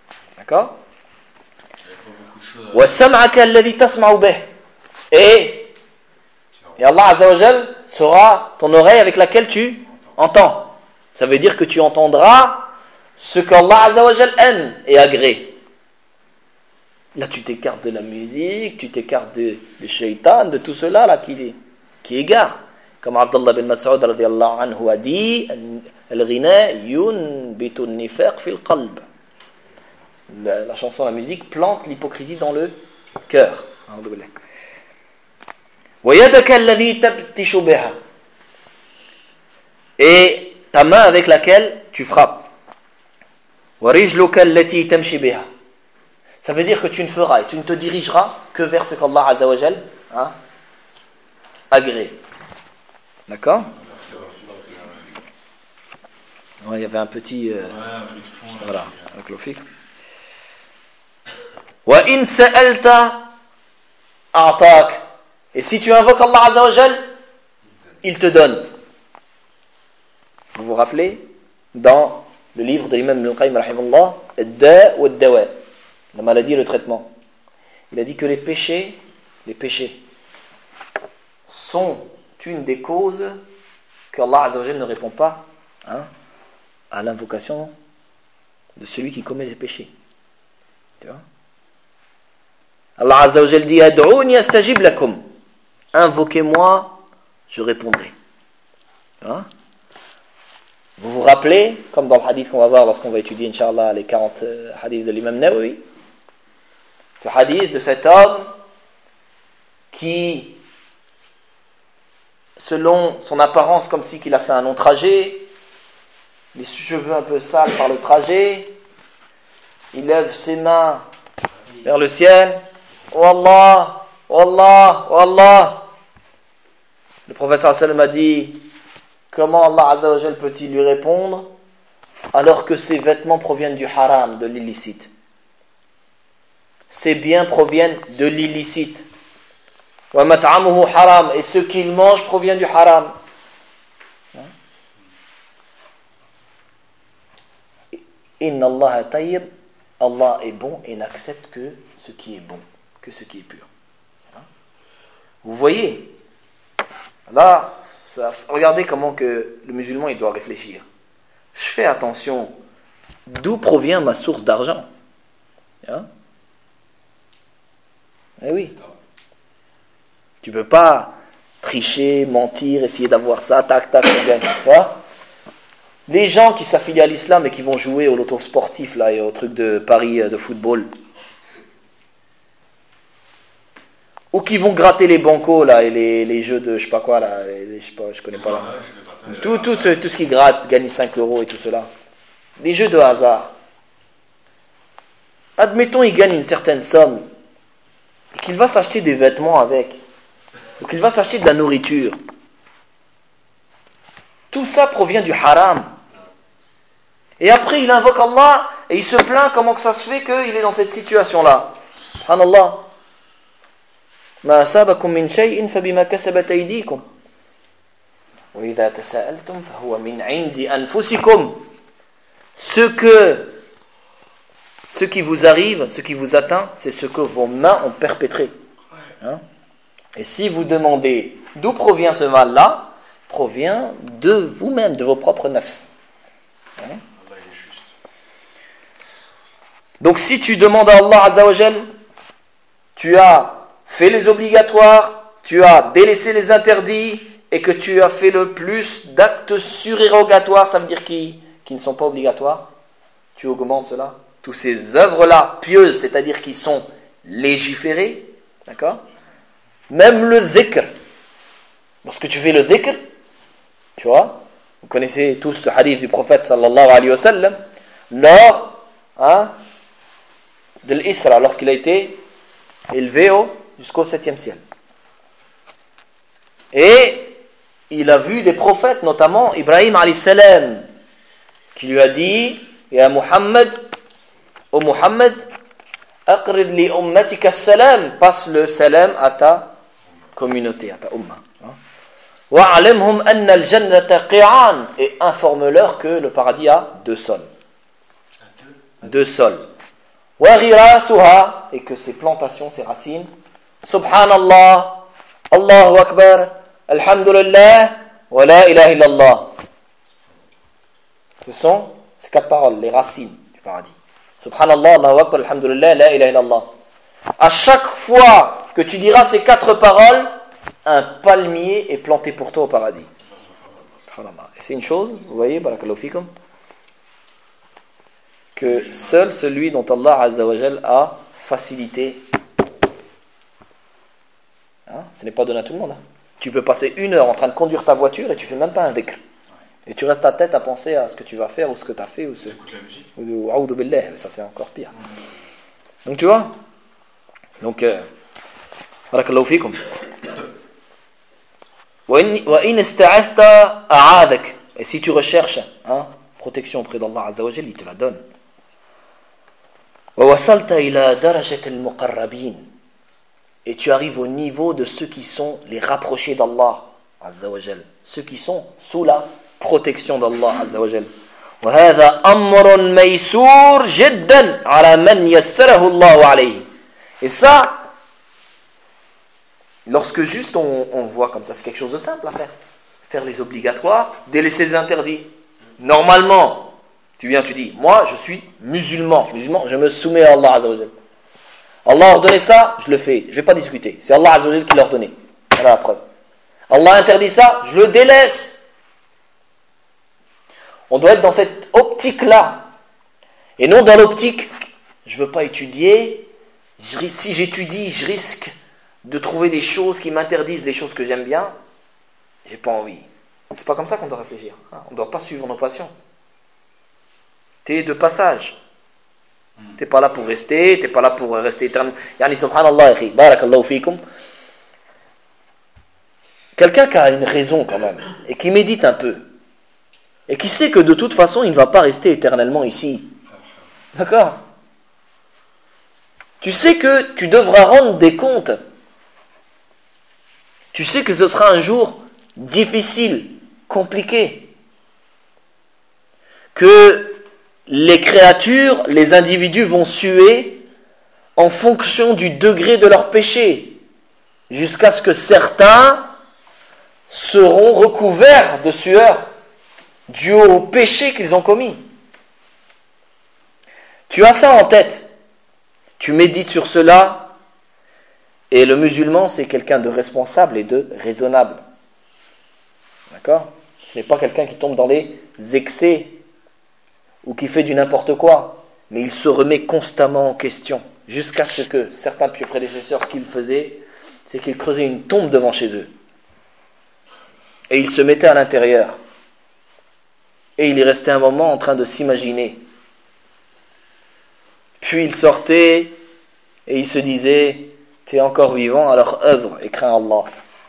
وَسَمْعَكَ الَّذِي تَسْمَعُ بِهِ. Et, et Allah Azza wa Jal sera ton oreille avec laquelle tu entends. Ça veut dire que tu entendras ce qu'Allah Azza wa Jal aime et agrée. Là, tu t'écartes de la musique, tu t'écartes de, de shaitan, de tout cela là qui, qui égare. Comme Abdullah bin Mas'ud radiyallahu anhu a dit, al-ghina yunbitu an-nifaq fi al-qalb. La, la chanson, la musique plante l'hypocrisie dans le cœur. Et ta main avec laquelle tu frappes. Ça veut dire que tu ne feras et tu ne te dirigeras que vers ce qu'Allah Azza wa Jal hein, agrée. D'accord? Ouais, il y avait un petit. Euh, voilà, avec l'offic. وَإِنْ سَأَلْتَ أَعْطَاكَ. Et si tu invoques Allah Azza wa Jal, il te donne. Vous vous rappelez dans le livre de l'imam Ibn al-Qayyim rahimahullah, Ad-Da' wa ad-Dawa, la maladie et le traitement. Il a dit que les péchés, les péchés sont une des causes que Allah Azza wa Jal ne répond pas hein, à l'invocation de celui qui commet les péchés. Tu vois? Allah Azza wa Jal dit Ad'ouni astajib lakum. Invoquez-moi, je répondrai. Hein? Vous vous rappelez, comme dans le hadith qu'on va voir lorsqu'on va étudier, Inch'Allah, les quarante euh, hadiths de l'imam Nawawi, ce hadith de cet homme qui, selon son apparence, comme si qu'il a fait un long trajet, les cheveux un peu sales par le trajet, il lève ses mains vers le ciel. Oh Allah, oh Allah, oh Allah. Le prophète sallallahu alayhi wa sallam a dit comment Allah Azza wa Jal peut-il lui répondre alors que ses vêtements proviennent du haram, de l'illicite? Ses biens proviennent de l'illicite. Wa mat'amuhu haram, et ce qu'il mange provient du haram. Inna Allah tayyib, Allah est bon et n'accepte que ce qui est bon, que ce qui est pur. Vous voyez, là, ça, regardez comment que le musulman il doit réfléchir. Je fais attention, d'où provient ma source d'argent? Hein? Eh oui. Tu ne peux pas tricher, mentir, essayer d'avoir ça, tac, tac, tac. Hein? Les gens qui s'affilient à l'islam et qui vont jouer au loto sportif là, et au truc de paris de football, ou qui vont gratter les bancos là, et les, les jeux de je sais pas quoi là, les, je sais pas, je connais pas là. Tout, tout, ce, tout ce qui gratte, gagne cinq euros et tout cela. Les jeux de hasard. Admettons, il gagne une certaine somme et qu'il va s'acheter des vêtements avec, ou qu'il va s'acheter de la nourriture. Tout ça provient du haram. Et après, il invoque Allah et il se plaint comment que ça se fait qu'il est dans cette situation-là. Subhanallah. Ma asabakum min shay'in fabima kasabat aydikum. Wa idha tasa'altum fahuwa min 'indi anfusikum. Ce que ce qui vous arrive, ce qui vous atteint, c'est ce que vos mains ont perpétré. Hein? Et si vous demandez d'où provient ce mal-là, provient de vous-même, de vos propres nafs. Hein? Donc si tu demandes à Allah Azza wa Jal, tu as fait les obligatoires, tu as délaissé les interdits et que tu as fait le plus d'actes surérogatoires, ça veut dire qui, qui ne sont pas obligatoires, tu augmentes cela. Tous ces œuvres-là pieuses, c'est-à-dire qui sont légiférées, d'accord? Même le dhikr, lorsque tu fais le dhikr, tu vois, vous connaissez tous ce hadith du prophète sallallahu alayhi wa sallam, lors hein, de l'Isra, lorsqu'il a été élevé au, jusqu'au septième ciel. Et il a vu des prophètes, notamment Ibrahim alayhi salam, qui lui a dit, Ya Muhammad, ô Muhammad, aqrid li ummatika salam, passe le salam à ta communauté, à ta ummah. Wa'alimhum anna al-jannata qi'an, et informe-leur que le paradis a deux sols. Deux sols. Wa ghirasuha, et que ses plantations, ses racines, subhanallah, Allahu akbar, alhamdulillah, wa la ilaha illallah. Ce sont ces quatre paroles, les racines du paradis. Subhanallah, Allahu akbar, alhamdulillah, la ilaha illallah. À chaque fois que tu diras ces quatre paroles, un palmier est planté pour toi au paradis. Et c'est une chose, vous voyez, barakallahu fikum, que seul celui dont Allah Azza wa Jal a facilité, hein, ce n'est pas donné à tout le monde. Hein. Tu peux passer une heure en train de conduire ta voiture et tu fais même pas un dhikr. Et tu restes ta tête à penser à ce que tu vas faire ou ce que tu as fait. Ou ce... ou a'udhu billah, ça c'est encore pire. Donc tu vois, donc, euh, barakallahu fikum. Et si tu recherches hein, protection auprès d'Allah Azza wa Jal, il te la donne. Et tu arrives au niveau de ceux qui sont les rapprochés d'Allah Azza wa Jal, ceux qui sont sous la protection d'Allah Azza wa Jal. وهذا أمر ميسور جدا على من يسره الله عليه. Et ça, lorsque juste on, on voit comme ça, c'est quelque chose de simple à faire. Faire les obligatoires, délaisser les interdits. Normalement, tu viens, tu dis, moi je suis musulman, musulman, je me soumets à Allah Azza wa Jal. Allah a ordonné ça, je le fais, je ne vais pas discuter. C'est Allah Azza wa Jal qui l'a ordonné. Voilà la preuve. Allah interdit ça, je le délaisse. On doit être dans cette optique-là. Et non dans l'optique, je ne veux pas étudier, je, si j'étudie, je risque de trouver des choses qui m'interdisent les choses que j'aime bien. J'ai pas envie. C'est pas comme ça qu'on doit réfléchir. On ne doit pas suivre nos passions. Tu es de passage. Tu n'es pas là pour rester, tu n'es pas là pour rester éternel. Yani subhanallah, barakallahu fikum. Quelqu'un qui a une raison quand même, et qui médite un peu, et qui sait que de toute façon, il ne va pas rester éternellement ici. D'accord ? Tu sais que tu devras rendre des comptes. Tu sais que ce sera un jour difficile, compliqué. Que les créatures, les individus vont suer en fonction du degré de leur péché, jusqu'à ce que certains seront recouverts de sueur dû au péché qu'ils ont commis. Tu as ça en tête, tu médites sur cela, et le musulman c'est quelqu'un de responsable et de raisonnable. D'accord ? Ce n'est pas quelqu'un qui tombe dans les excès ou qui fait du n'importe quoi, mais il se remet constamment en question, jusqu'à ce que certains prédécesseurs, ce qu'ils faisaient, c'est qu'ils creusaient une tombe devant chez eux. Et il se mettait à l'intérieur. Et il y restait un moment en train de s'imaginer. Puis il sortait et il se disait, tu es encore vivant, alors œuvre et crains Allah.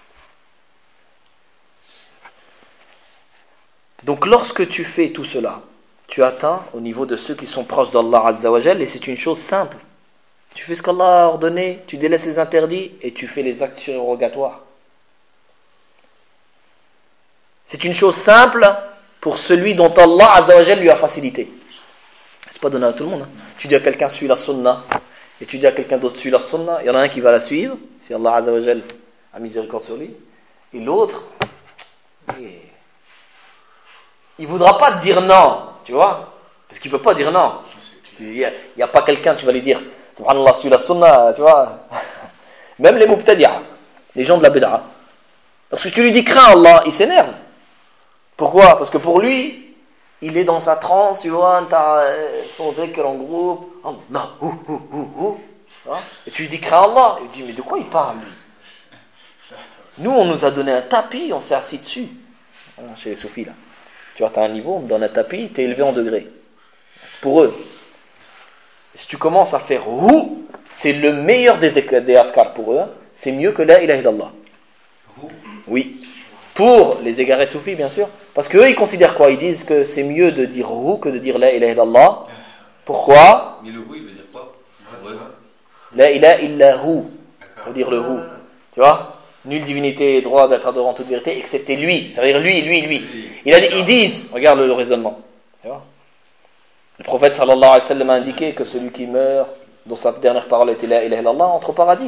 Donc lorsque tu fais tout cela, tu atteins au niveau de ceux qui sont proches d'Allah Azza wa Jal, et c'est une chose simple. Tu fais ce qu'Allah a ordonné, tu délaisses les interdits et tu fais les actes surrogatoires. C'est une chose simple pour celui dont Allah Azza wa Jal lui a facilité. C'est pas donné à tout le monde. Hein. Tu dis à quelqu'un suis la sunna et tu dis à quelqu'un d'autre suis la sunna, il y en a un qui va la suivre, si Allah Azza wa Jal a miséricorde sur lui, et l'autre, il voudra pas te dire non, tu vois, parce qu'il peut pas dire non. Il n'y a, a pas quelqu'un, tu vas lui dire subhanallah suis la sunna, tu vois. Même les mubtadi'a, les gens de la bid'a. Lorsque tu lui dis crains Allah, il s'énerve. Pourquoi ? Parce que pour lui, il est dans sa transe, tu vois, t'as son dhikr en groupe, Allah, ouh, ouh, ouh, ouh. Et tu lui dis crains Allah, il dit mais de quoi il parle lui ? Nous on nous a donné un tapis, on s'est assis dessus. Chez les soufis là. Tu vois, tu as un niveau, on te donne un tapis, tu es élevé en degrés. Pour eux. Si tu commences à faire ouh, c'est le meilleur des, des afkar pour eux, c'est mieux que la ilaha illallah. Oui. Pour les égarés de soufis, bien sûr. Parce qu'eux, ils considèrent quoi ? Ils disent que c'est mieux de dire ouh que de dire la ilaha illallah. Pourquoi ? Mais le ouh, il veut dire quoi ? La ilaha illahu. Ça veut dire le ouh. Tu vois ? Nulle divinité est droit d'être adoré en toute vérité, excepté lui. Ça veut dire lui, lui, lui. Il a, ils disent, regarde le, le raisonnement. Tu vois ? Le prophète sallallahu alayhi wa sallam a indiqué que celui qui meurt, dont sa dernière parole était la ilaha illallah, entre au paradis.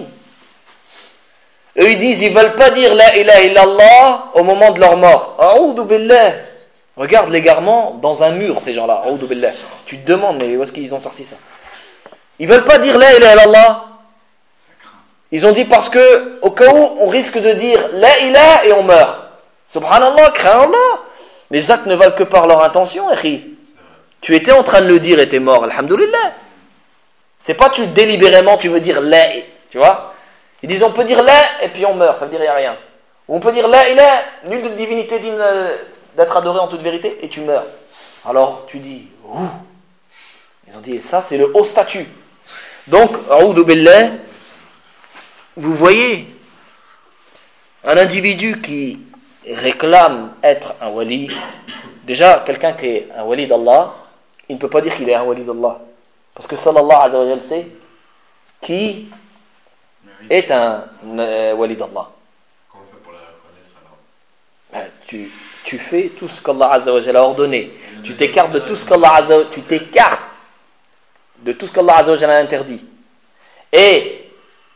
Eux ils disent, ils ne veulent pas dire la ilaha illallah au moment de leur mort. A'oudou billah. Regarde l'égarement dans un mur, ces gens-là. A'oudou billah. Tu te demandes, mais où est-ce qu'ils ont sorti ça ? Ils ne veulent pas dire la ilaha illallah. Ils ont dit parce que, au cas où, on risque de dire la ilaha et on meurt. Subhanallah, crains Allah. Les actes ne valent que par leur intention, akhi. Tu étais en train de le dire et t'es mort, alhamdoulilah. C'est pas tu délibérément tu veux dire la, tu vois. Ils disent on peut dire la et puis on meurt, ça veut dire il n'y a rien. Ou on peut dire la ilaha, nulle de divinité digne d'être adorée en toute vérité et tu meurs. Alors tu dis ouh. Ils ont dit et ça c'est le haut statut. Donc, a'oudou billah, vous voyez, un individu qui réclame être un wali, déjà quelqu'un qui est un wali d'Allah, il ne peut pas dire qu'il est un wali d'Allah. Parce que sallallahu alayhi wa sallam sait qui est un euh, wali d'Allah. Comment on fait pour la reconnaître alors ? Ben, tu, tu fais tout ce qu'Allah azza wa jalla a ordonné. Tu t'écartes de tout ce qu'Allah azza wa tu t'écartes de tout ce qu'Allah azza wa jalla a interdit. Et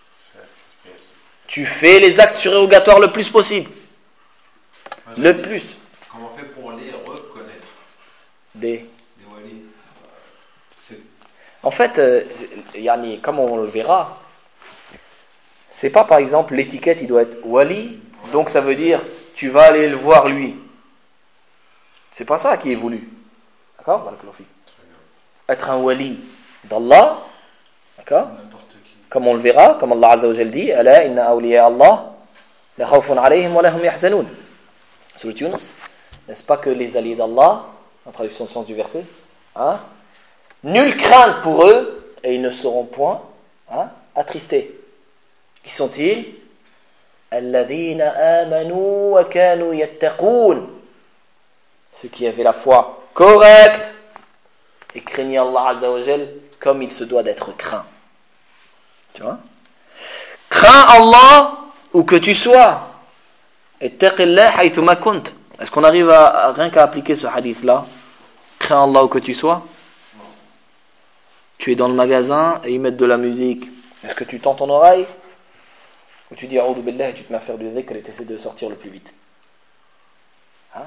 tu fais les actes surrogatoires le plus possible. Le plus. Comment on fait pour les reconnaître ? Des. Des walis. C'est... En fait, euh, yani, comme on le verra, c'est pas par exemple l'étiquette, il doit être wali, donc ça veut dire tu vas aller le voir lui. C'est pas ça qui est voulu. D'accord ? Être un wali d'Allah, d'accord ? Comme on le verra, comme Allah Azza wa Jal dit, Ala inna awliya Allah la khawfun alayhim wa lahum yahzanun. Surat Yunus, n'est-ce pas que les alliés d'Allah, en traduction du sens du verset, hein, nulle crainte pour eux et ils ne seront point hein, attristés. Qui sont-ils ? الذين آمنوا وكانوا يتقون. Ceux qui avaient la foi correcte et craignaient Allah Azza wa Jal comme il se doit d'être craint. Tu vois? Crains Allah où que tu sois. Ittaqillah haythuma kunt. Est-ce qu'on arrive à, à rien qu'à appliquer ce hadith-là? Crains Allah où que tu sois. Tu es dans le magasin et ils mettent de la musique. Est-ce que tu tends ton oreille? Ou tu dis A'udhu billah et tu te mets à faire du dhikr et tu essaies de sortir le plus vite? Hein?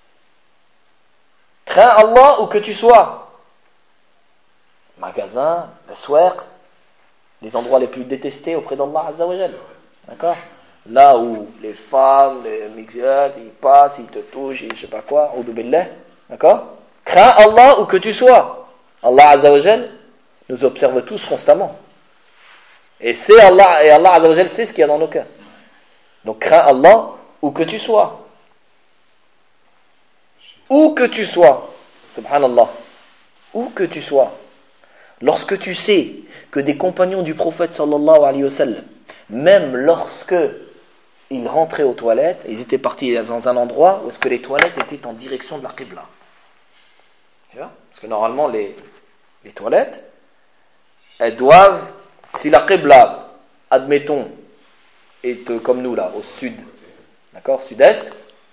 Crains Allah où que tu sois. Magasin, la souaq, les endroits les plus détestés auprès d'Allah Azza wa Jal. D'accord? Là où les femmes, les mixiotes, ils passent, ils te touchent, ils je sais pas quoi, A'udhu billah. D'accord? Crains Allah où que tu sois. Allah Azza wa Jal nous observe tous constamment. Et c'est Allah, et Allah Azza wa Jal sait ce qu'il y a dans nos cœurs. Donc crains Allah où que tu sois. Où que tu sois. Subhanallah. Où que tu sois. Lorsque tu sais que des compagnons du prophète sallallahu alayhi wa sallam, même lorsque ils rentraient aux toilettes, ils étaient partis dans un endroit où est-ce que les toilettes étaient en direction de la Qibla. Tu vois? Parce que normalement les, les toilettes, elles doivent, si la Qibla, admettons, est euh, comme nous là, au sud, d'accord, sud-est,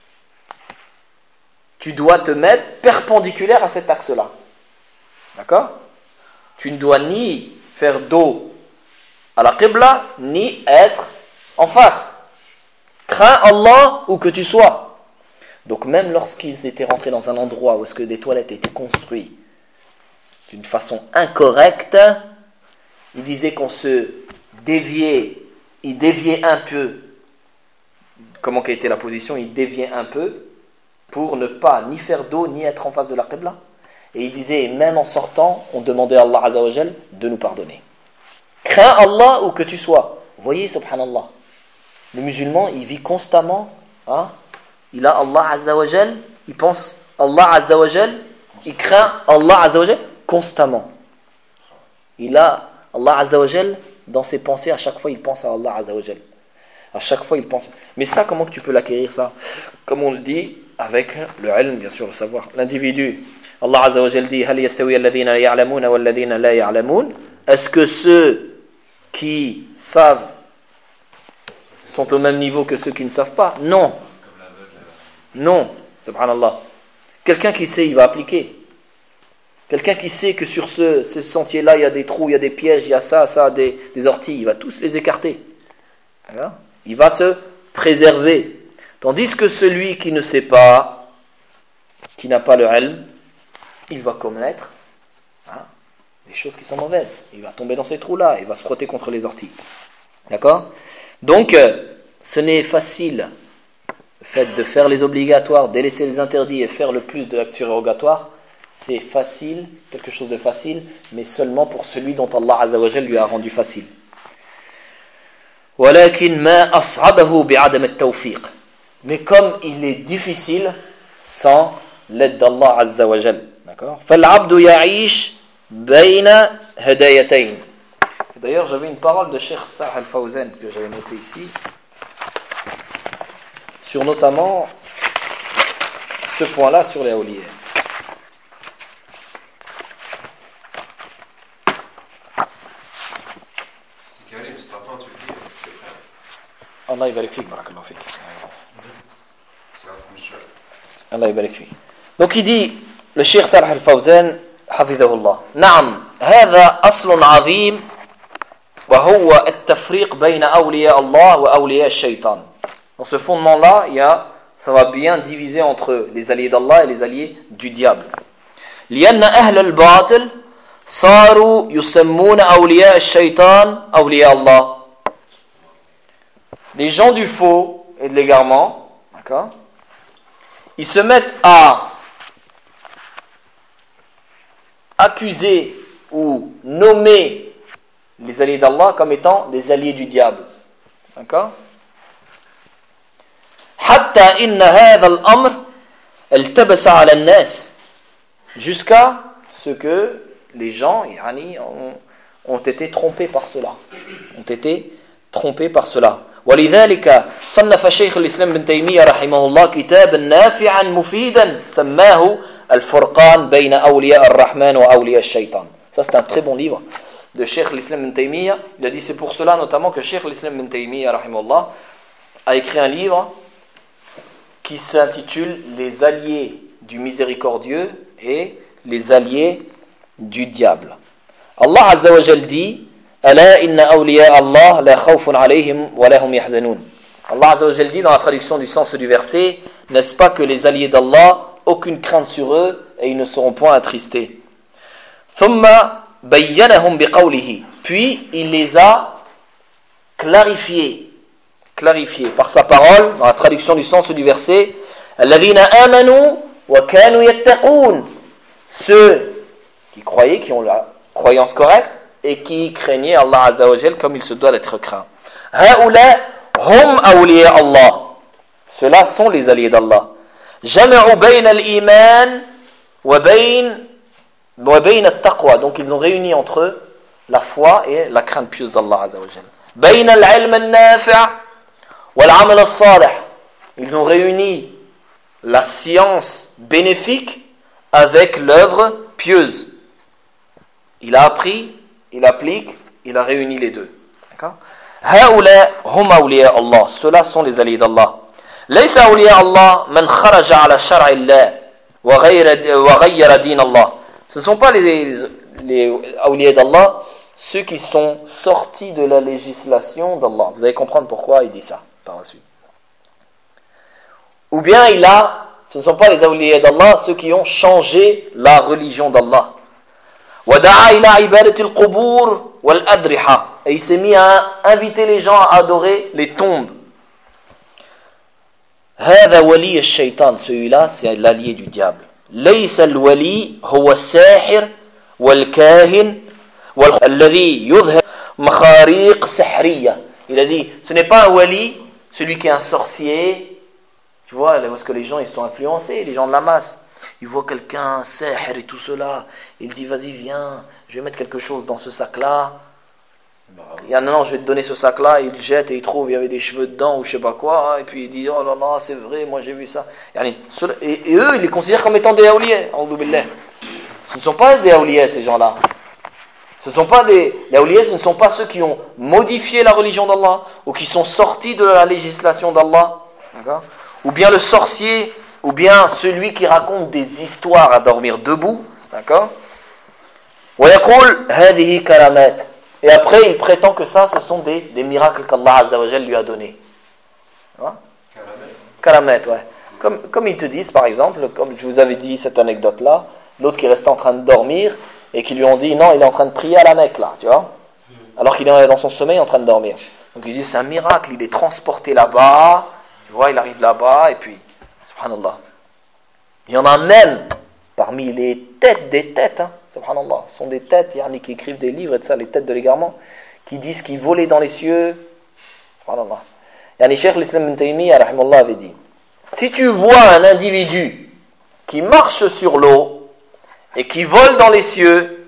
tu dois te mettre perpendiculaire à cet axe-là. D'accord? Tu ne dois ni faire dos à la Qibla, ni être en face. Crains Allah où que tu sois. Donc même lorsqu'ils étaient rentrés dans un endroit où est-ce que des toilettes étaient construites d'une façon incorrecte, ils disaient qu'on se déviait, ils déviaient un peu. Comment était la position? Ils déviaient un peu pour ne pas ni faire dos, ni être en face de la Qibla. Et il disait, même en sortant, on demandait à Allah Azza wa Jal de nous pardonner. Crains Allah où que tu sois. Vous voyez, subhanallah, le musulman, il vit constamment, hein, il a Allah Azza wa Jal, il pense Allah Azza wa Jal, il craint Allah Azza wa Jal constamment. Il a Allah Azza wa Jal dans ses pensées, à chaque fois il pense à Allah Azza wa Jal. À chaque fois il pense. Mais ça, comment que tu peux l'acquérir ça? Comme on le dit, avec le ilm, bien sûr, le savoir. L'individu, Allah Azza wa Jal dit, Hal yastawi alladhina ya'lamuna wal ladhina la ya'lamun. Est-ce que ceux qui savent sont au même niveau que ceux qui ne savent pas? Non. Non, subhanallah. Quelqu'un qui sait, il va appliquer. Quelqu'un qui sait que sur ce, ce sentier-là, il y a des trous, il y a des pièges, il y a ça, ça, des, des orties, il va tous les écarter. Voilà. Il va se préserver. Tandis que celui qui ne sait pas, qui n'a pas le ilm, il va commettre hein, des choses qui sont mauvaises. Il va tomber dans ces trous-là, il va se frotter contre les orties. D'accord? Donc, euh, ce n'est facile, le fait de faire les obligatoires, délaisser les interdits et faire le plus d'actes surérogatoires, c'est facile, quelque chose de facile, mais seulement pour celui dont Allah Azza wa Jal lui a rendu facile. وَلَكِنْ مَا أَصْعَبَهُ بِعَدَمِ التَّوْفِيقِ. Mais comme il est difficile sans l'aide d'Allah Azza wa Jal. D'accord? فَالْعَبْدُ يَعِيشْ بَيْنَ هَدَايَتَيْنِ. D'ailleurs, j'avais une parole de Cheikh Salih Al-Fawzan que j'avais notée ici, sur notamment ce point-là sur les awliya. Allah يبارك فيك بارك الله فيك. Allah يبارك فيك. Donc il dit le Cheikh Salih Al-Fawzan حفظه الله. نعم هذا أصل عظيم وهو التفريق بين أولياء الله وأولياء الشيطان. Dans ce fondement-là, il y a, ça va bien diviser entre les alliés d'Allah et les alliés du diable. لأن أهل الباطل صاروا يسمون أولياء الشيطان أولياء الله. Les gens du faux et de l'égarement, d'accord, ils se mettent à accuser ou nommer les alliés d'Allah comme étant des alliés du diable. D'accord? حتى إن هذا الأمر التبس على الناس. Jusqu'à ce que les gens يعني, ont, ont été trompés par cela. Ont été trompés par cela. ولذلك صنف شيخ الإسلام ابن تيمية رحمه الله كتابا نافعا مفيدا سماه الفرقان بين أولياء الرحمن وأولياء الشيطان. Ça c'est un très bon livre de Cheikh l'Islam ibn Taymiyyah. Il a dit c'est pour cela notamment que Cheikh l'Islam ibn Taymiyyah rahimahullah a écrit un livre qui s'intitule Les alliés du miséricordieux et les alliés du diable. Allah Azza wa Jal dit Ala inna awliya Allah la khawfun alayhim wa lahum yahzanun. Allah Azza wa Jal dit dans la traduction du sens du verset, n'est-ce pas que les alliés d'Allah, aucune crainte sur eux et ils ne seront point attristés. Thumma bayyanahum biqawlihi. Puis il les a clarifiés, clarifiés par sa parole dans la traduction du sens du verset, alladhina amanu wa kanu yattaqun. Ceux qui croyaient, qui ont la croyance correcte et qui craignaient Allah Azza wa Jal comme il se doit d'être craint. Haoula hum awliya Allah. Ceux-là sont les alliés d'Allah. Jama'u bayna al-iman wa bayna wa bayna at-taqwa. Donc ils ont réuni entre eux la foi et la crainte pieuse d'Allah Azza wa Jal. Bayna al-ilm al-nafi' wal 'amal as-salih. Ils ont réuni la science bénéfique avec l'œuvre pieuse. Il a appris, il applique, il a réuni les deux. D'accord? Haoula hum awliya Allah. Ceux-là sont les alliés d'Allah. Laysa awliya Allah man kharaja ala shar'i Allah wa ghayyara din Allah. Ce ne sont pas les, les awliya d'Allah ceux qui sont sortis de la législation d'Allah. Vous allez comprendre pourquoi il dit ça par la suite. Ou bien il a, ce ne sont pas les awliya d'Allah ceux qui ont changé la religion d'Allah. وَدَعَا إِلَىٰ عِبَادَةِ الْقُبُورِ وَالْأَدْرِحَةِ. Et il s'est mis à inviter les gens à adorer les tombes. هَذَا وَلِيَ الشَّيْطَانِ. Celui-là, c'est l'allié du diable. لَيْسَ الْوَلِي هُوَ السَّاحِرُ وَالْكَاهِنُ وَالَّذِي يُظْهِرُ مَخَارِيقَ سِحْرِيَّةٍ. Il a dit, ce n'est pas un wali, celui qui est un sorcier. Tu vois, là où est-ce que les gens ils sont influencés, les gens de la masse. Il voit quelqu'un, sihr et tout cela, il dit vas-y viens, je vais mettre quelque chose dans ce sac-là. Il y a non, non, je vais te donner ce sac-là, il jette et il trouve, il y avait des cheveux dedans ou je sais pas quoi, et puis il dit oh là là, c'est vrai, moi j'ai vu ça. Et, et eux, ils les considèrent comme étant des awliya. Ce ne sont pas des awliya ces gens-là. Ce ne sont pas des, les awliya, ce ne sont pas ceux qui ont modifié la religion d'Allah, ou qui sont sortis de la législation d'Allah. D'accord? Ou bien le sorcier, ou bien celui qui raconte des histoires à dormir debout, d'accord? Et après, il prétend que ça, ce sont des, des miracles qu'Allah Azza wa Jal lui a donnés. Karamet, ouais. Comme, comme ils te disent, par exemple, comme je vous avais dit cette anecdote-là, l'autre qui restait en train de dormir, et qui lui ont dit, non, il est en train de prier à la Mecque, là, tu vois? Alors qu'il est dans son sommeil en train de dormir. Donc il dit, c'est un miracle, il est transporté là-bas, tu vois, il arrive là-bas, et puis... Subhanallah. Il y en a même parmi les têtes des têtes, hein, subhanallah, ce sont des têtes yani, qui écrivent des livres et de ça, les têtes de l'égarement, qui disent qu'ils volaient dans les cieux. Subhanallah. Yani Cheikh l'Islam ibn Taymiyyah rahimahullah avait dit, si tu vois un individu qui marche sur l'eau et qui vole dans les cieux,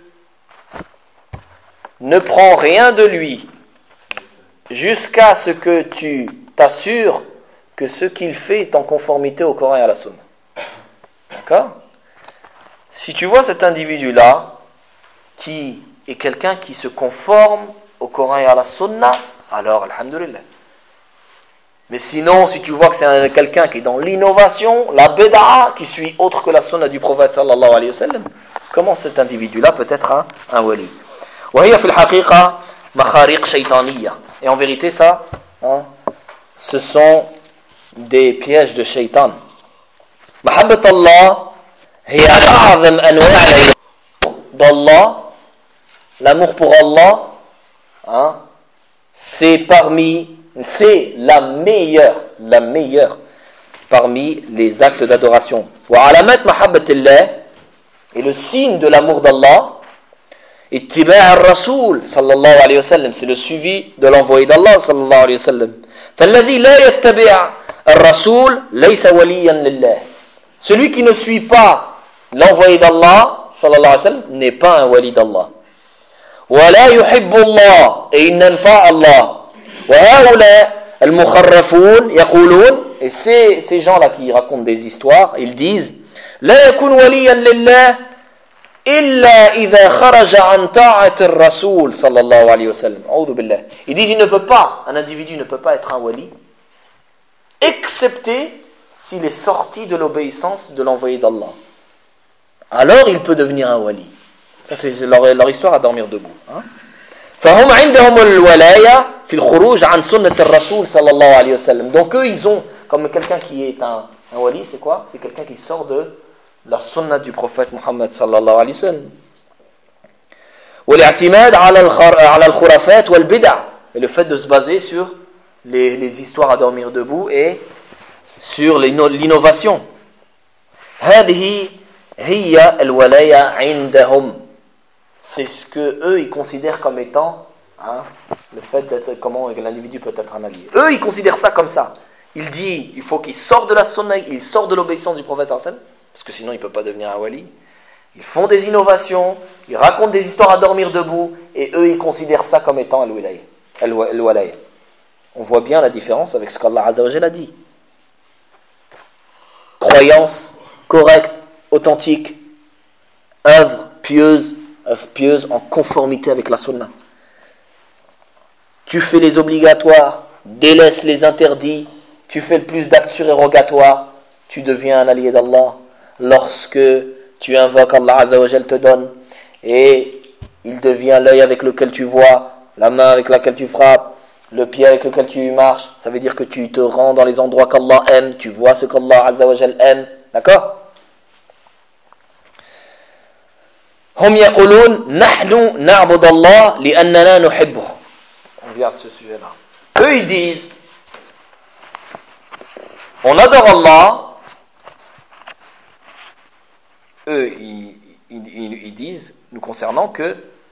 ne prends rien de lui jusqu'à ce que tu t'assures que ce qu'il fait est en conformité au Coran et à la Sunna. D'accord? Si tu vois cet individu-là, qui est quelqu'un qui se conforme au Coran et à la Sunna, alors, alhamdulillah. Mais sinon, si tu vois que c'est un, quelqu'un qui est dans l'innovation, la bid'a, qui suit autre que la Sunna du prophète sallallahu alayhi wa sallam, comment cet individu-là peut être un, un wali? وهي في الحقيقة مخاريق شيطانية. Et en vérité, ça, hein, ce sont des pièges de shaitan. Mahabbat Allah hiya a'zam anwa' d'Allah. L'amour pour Allah, hein, c'est parmi, c'est la meilleure, la meilleure parmi les actes d'adoration. Wa alamat mahabbatillah, et le signe de l'amour d'Allah, ittiba' ar-rasoul sallallahu alayhi wa sallam, c'est le suivi de l'envoyé d'Allah sallallahu alayhi wa sallam. فالذي لا يتبع الرسول ليس وليا لله. Celui qui ne suit pas l'envoyé d'Allah sallallahu alayhi wa sallam n'est pas un wali d'Allah. ولا يحب الله, et il n'aime pas Allah. وهؤلاء al-mukharrafun yaqulun, et ces, ces gens-là qui racontent des histoires, ils disent la yakun waliyan lillah illa idha kharaja an ta'at ar-rasul sallallahu alayhi wa sallam. A'udhu billah. Ils disent il ne peut pas, un individu ne peut pas être un wali excepté s'il est sorti de l'obéissance de l'envoyé d'Allah. Alors il peut devenir un wali. Ça c'est leur, leur histoire à dormir debout. Hein? فهم عندهم الولاية في الخروج عن سنة الرسول صلى الله عليه وسلم. Donc eux ils ont comme quelqu'un qui est un, un wali, c'est quoi? C'est quelqu'un qui sort de la sunna du prophète Muhammad صلى الله عليه وسلم. والاعتماد على على الخرافات والبدع, et le fait de se baser sur les, les histoires à dormir debout et sur l'innovation. هذه هي الولاية عندهم. C'est ce que eux ils considèrent comme étant hein, le fait d'être comment l'individu peut être un allié. Eux ils considèrent ça comme ça. Il dit il faut qu'il sorte de la sunna, il sort de l'obéissance du prophète sallallahu alayhi wa sallam, parce que sinon il peut pas devenir un wali. Ils font des innovations, ils racontent des histoires à dormir debout, et eux ils considèrent ça comme étant al-wilaya. Al-walaya. On voit bien la différence avec ce qu'Allah Azza wa Jalla dit. Croyance correcte, authentique, œuvre pieuse, œuvre pieuse en conformité avec la sunna. Tu fais les obligatoires, délaisse les interdits, tu fais le plus d'actes surérogatoires, tu deviens un allié d'Allah. Lorsque tu invoques, Allah Azza wa Jalla te donne, et il devient l'œil avec lequel tu vois, la main avec laquelle tu frappes, le pied avec lequel tu marches, ça veut dire que tu te rends dans les endroits qu'Allah aime, tu vois ce qu'Allah Azza wa Jalla aime, d'accord? Hum yaqulun nahnu na'bud Allah li'annana nuhibbuh. On vient à ce sujet-là. Eux ils disent on adore Allah. Eux ils, ils, ils, ils disent nous concernant que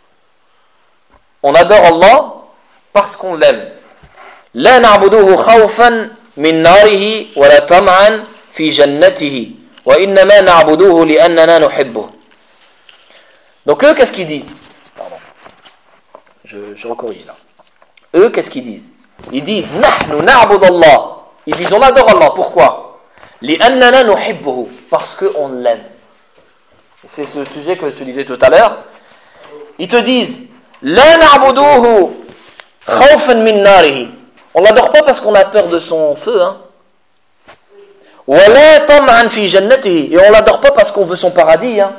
on adore Allah parce qu'on l'aime. La na'buduhu khawfan min narihi wa la tam'an fi jannatihi wa innama na'buduhu li'annana nuhibbuh. Donc eux, qu'est-ce qu'ils disent? Pardon. Je, je recorrige là. Eux, qu'est-ce qu'ils disent? Ils disent nahnu na'bud Allah. Ils disent on adore Allah. Pourquoi? Li'annana nuhibbuhu. Parce qu'on l'aime. C'est ce sujet que je te disais tout à l'heure. Ils te disent la na'buduhu khawfan min narihi. On l'adore pas parce qu'on a peur de son feu, hein. Wa la tam'an fi jannatihi. Et on l'adore pas parce qu'on veut son paradis, hein.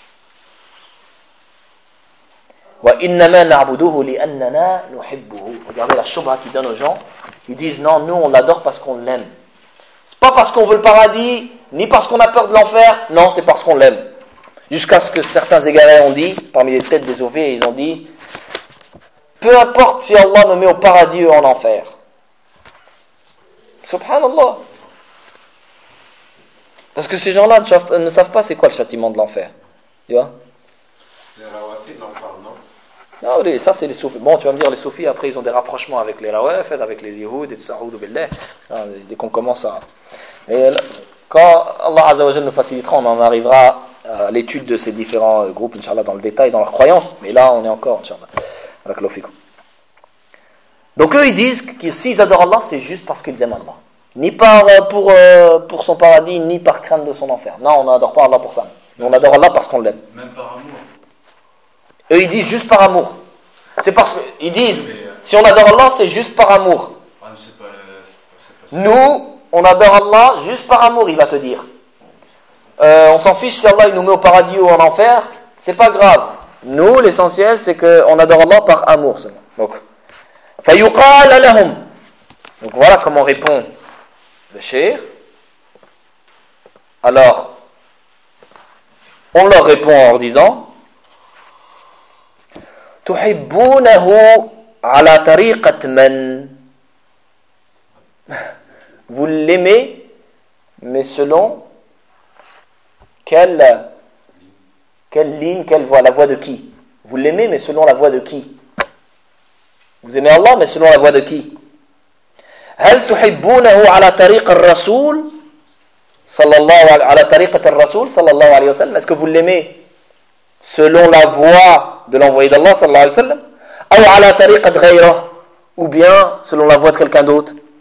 وَإِنَّمَا نَعْبُدُهُ لِأَنَّنَا نُحِبُّهُ. Regardez la shubha qu'ils donnent aux gens. Ils disent non, nous on l'adore parce qu'on l'aime. C'est pas parce qu'on veut le paradis, ni parce qu'on a peur de l'enfer. Non, c'est parce qu'on l'aime. Jusqu'à ce que certains égarés ont dit, parmi les têtes des Sophis, ils ont dit peu importe si Allah me met au paradis ou en enfer. Subhanallah. Parce que ces gens-là ne savent, ne savent pas c'est quoi le châtiment de l'enfer. Tu vois? Les rawafid l'en parlent, non? Non, les, ça c'est les soufis. Bon, tu vas me dire, les soufis, après, ils ont des rapprochements avec les rawafid, avec les yehouds et tout ça, billah. Dès qu'on commence à... Et quand Allah Azza wa Jalla nous facilitera, on en arrivera à l'étude de ces différents groupes, Inch'Allah, dans le détail, dans leurs croyances. Mais là, on est encore, Inch'Allah. Avec l'ofikum. Donc eux, ils disent que s'ils adorent Allah, c'est juste parce qu'ils aiment Allah. Ni par, pour, pour son paradis, ni par crainte de son enfer. Non, on n'adore pas Allah pour ça. Mais on adore Allah parce qu'on l'aime. Même par amour. Eux, ils disent juste par amour. C'est parce qu'ils disent, si on adore Allah, c'est juste par amour. Ah, mais c'est pas, c'est pas ça. Nous, on adore Allah juste par amour, il va te dire. Euh, on s'en fiche si Allah il nous met au paradis ou en enfer, c'est pas grave. Nous, l'essentiel, c'est qu'on adore Allah par amour seulement. Donc, فَيُقَالَ لَهُمْ. Donc voilà comment répond le cheikh. Alors, on leur répond en leur disant تحبونه على طريقة من. Vous l'aimez, mais selon quelle, quelle ligne, quelle voie? La voie de qui? Vous l'aimez, mais selon la voie de qui? Vous aimez Allah, mais selon la voie de qui? هل تحبونه على طريق الرسول صلى الله على طريقة الرسول صلى الله عليه وسلم. Est-ce que vous l'aimez selon la voie de l'envoyé d'Allah sallallahu alayhi wa sallam, ou ala tariqat ghayra, ou bien selon la voie de quelqu'un d'autre?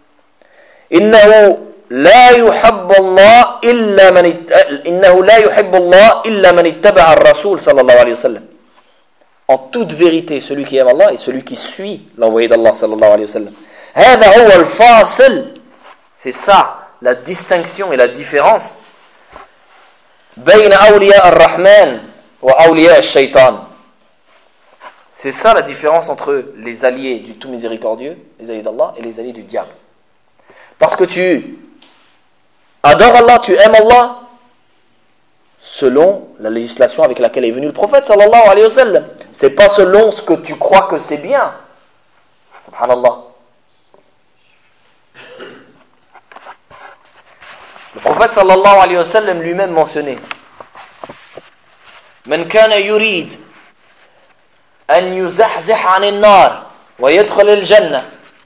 إنه لا يحب الله إلا من إنه لا يحب الله إلا من اتبع الرسول صلى الله عليه وسلم. En toute vérité, celui qui aime Allah est celui qui suit l'envoyé d'Allah sallallahu alayhi wa sallam. هذا هو الفاصل. C'est ça la distinction et la différence بين أولياء الرحمن وأولياء الشيطان. C'est ça la différence entre les alliés du tout miséricordieux, les alliés d'Allah, et les alliés du diable. Parce que tu adores Allah, tu aimes Allah, selon la législation avec laquelle est venu le prophète sallallahu alayhi wa sallam. C'est pas selon ce que tu crois que c'est bien. Subhanallah. Le prophète sallallahu alayhi wa sallam lui-même mentionnait: Man kana yurid an yuzahzih 'anil nar wa yadkhul al-jannah.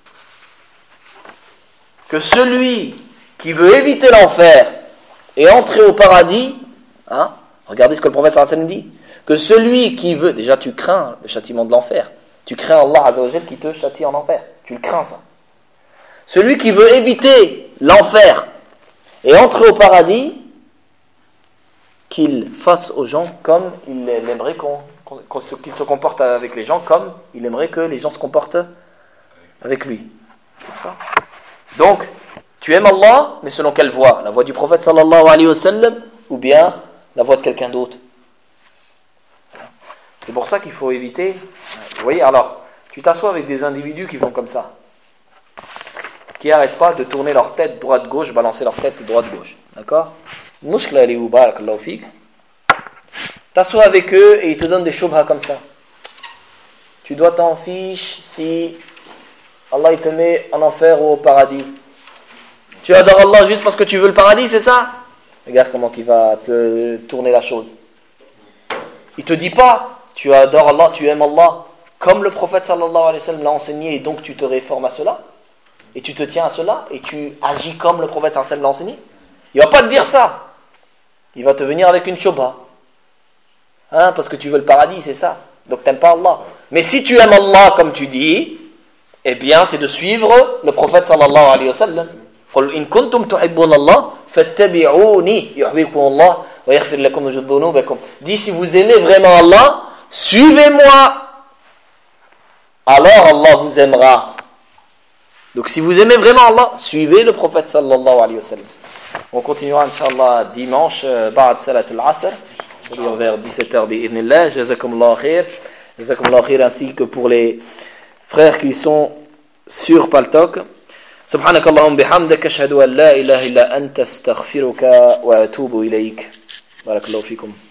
Que celui qui veut éviter l'enfer et entrer au paradis, hein, regardez ce que le prophète sallallahu alayhi wa sallam dit, que celui qui veut, déjà tu crains le châtiment de l'enfer, tu crains Allah azza wa jalla qui te châtie en enfer, tu le crains ça. Celui qui veut éviter l'enfer et entrer au paradis, qu'il fasse aux gens comme il aimerait qu'on, qu'on, qu'il se comporte avec les gens comme il aimerait que les gens se comportent avec lui. Donc, tu aimes Allah, mais selon quelle voie? La voie du prophète sallallahu alayhi wa sallam ou bien la voie de quelqu'un d'autre? C'est pour ça qu'il faut éviter. Vous voyez, alors, tu t'assois avec des individus qui font comme ça, qui n'arrêtent pas de tourner leur tête droite-gauche, balancer leur tête droite-gauche. D'accord? Mouchkla li barakallahu fik. T'assois avec eux et ils te donnent des shubha comme ça. Tu dois t'en fiche si Allah il te met en enfer ou au paradis. Tu adores Allah juste parce que tu veux le paradis, c'est ça? Regarde comment il va te tourner la chose. Il te dit pas, tu adores Allah, tu aimes Allah, comme le prophète sallallahu alayhi wa sallam l'a enseigné, et donc tu te réformes à cela, et tu te tiens à cela, et tu agis comme le prophète sallallahu alayhi wa sallam l'a enseigné. Il va pas te dire ça. Il va te venir avec une shubha. Hein, parce que tu veux le paradis, c'est ça. Donc t'aimes pas Allah. Mais si tu aimes Allah comme tu dis, eh bien c'est de suivre le prophète sallallahu alayhi wa sallam. قل إن كنتم تحبون الله فاتبعوني يحببكم الله ويغفر لكم ذنوبكم. Dis si vous aimez vraiment Allah, suivez-moi. Alors Allah vous aimera. Donc si vous aimez vraiment Allah, suivez le prophète sallallahu alayhi wa sallam. On continuera Inch'Allah dimanche, بعد صلاة العصر, c'est-à-dire vers dix-sept heures bi'idhnillah. Jazakumullah khair. Jazakumullah khair, ainsi que pour les frères qui sont sur Paltok. سبحانك اللهم بحمدك أشهد أن لا إله إلا أنت أستغفرك وأتوب إليك. بارك الله فيكم.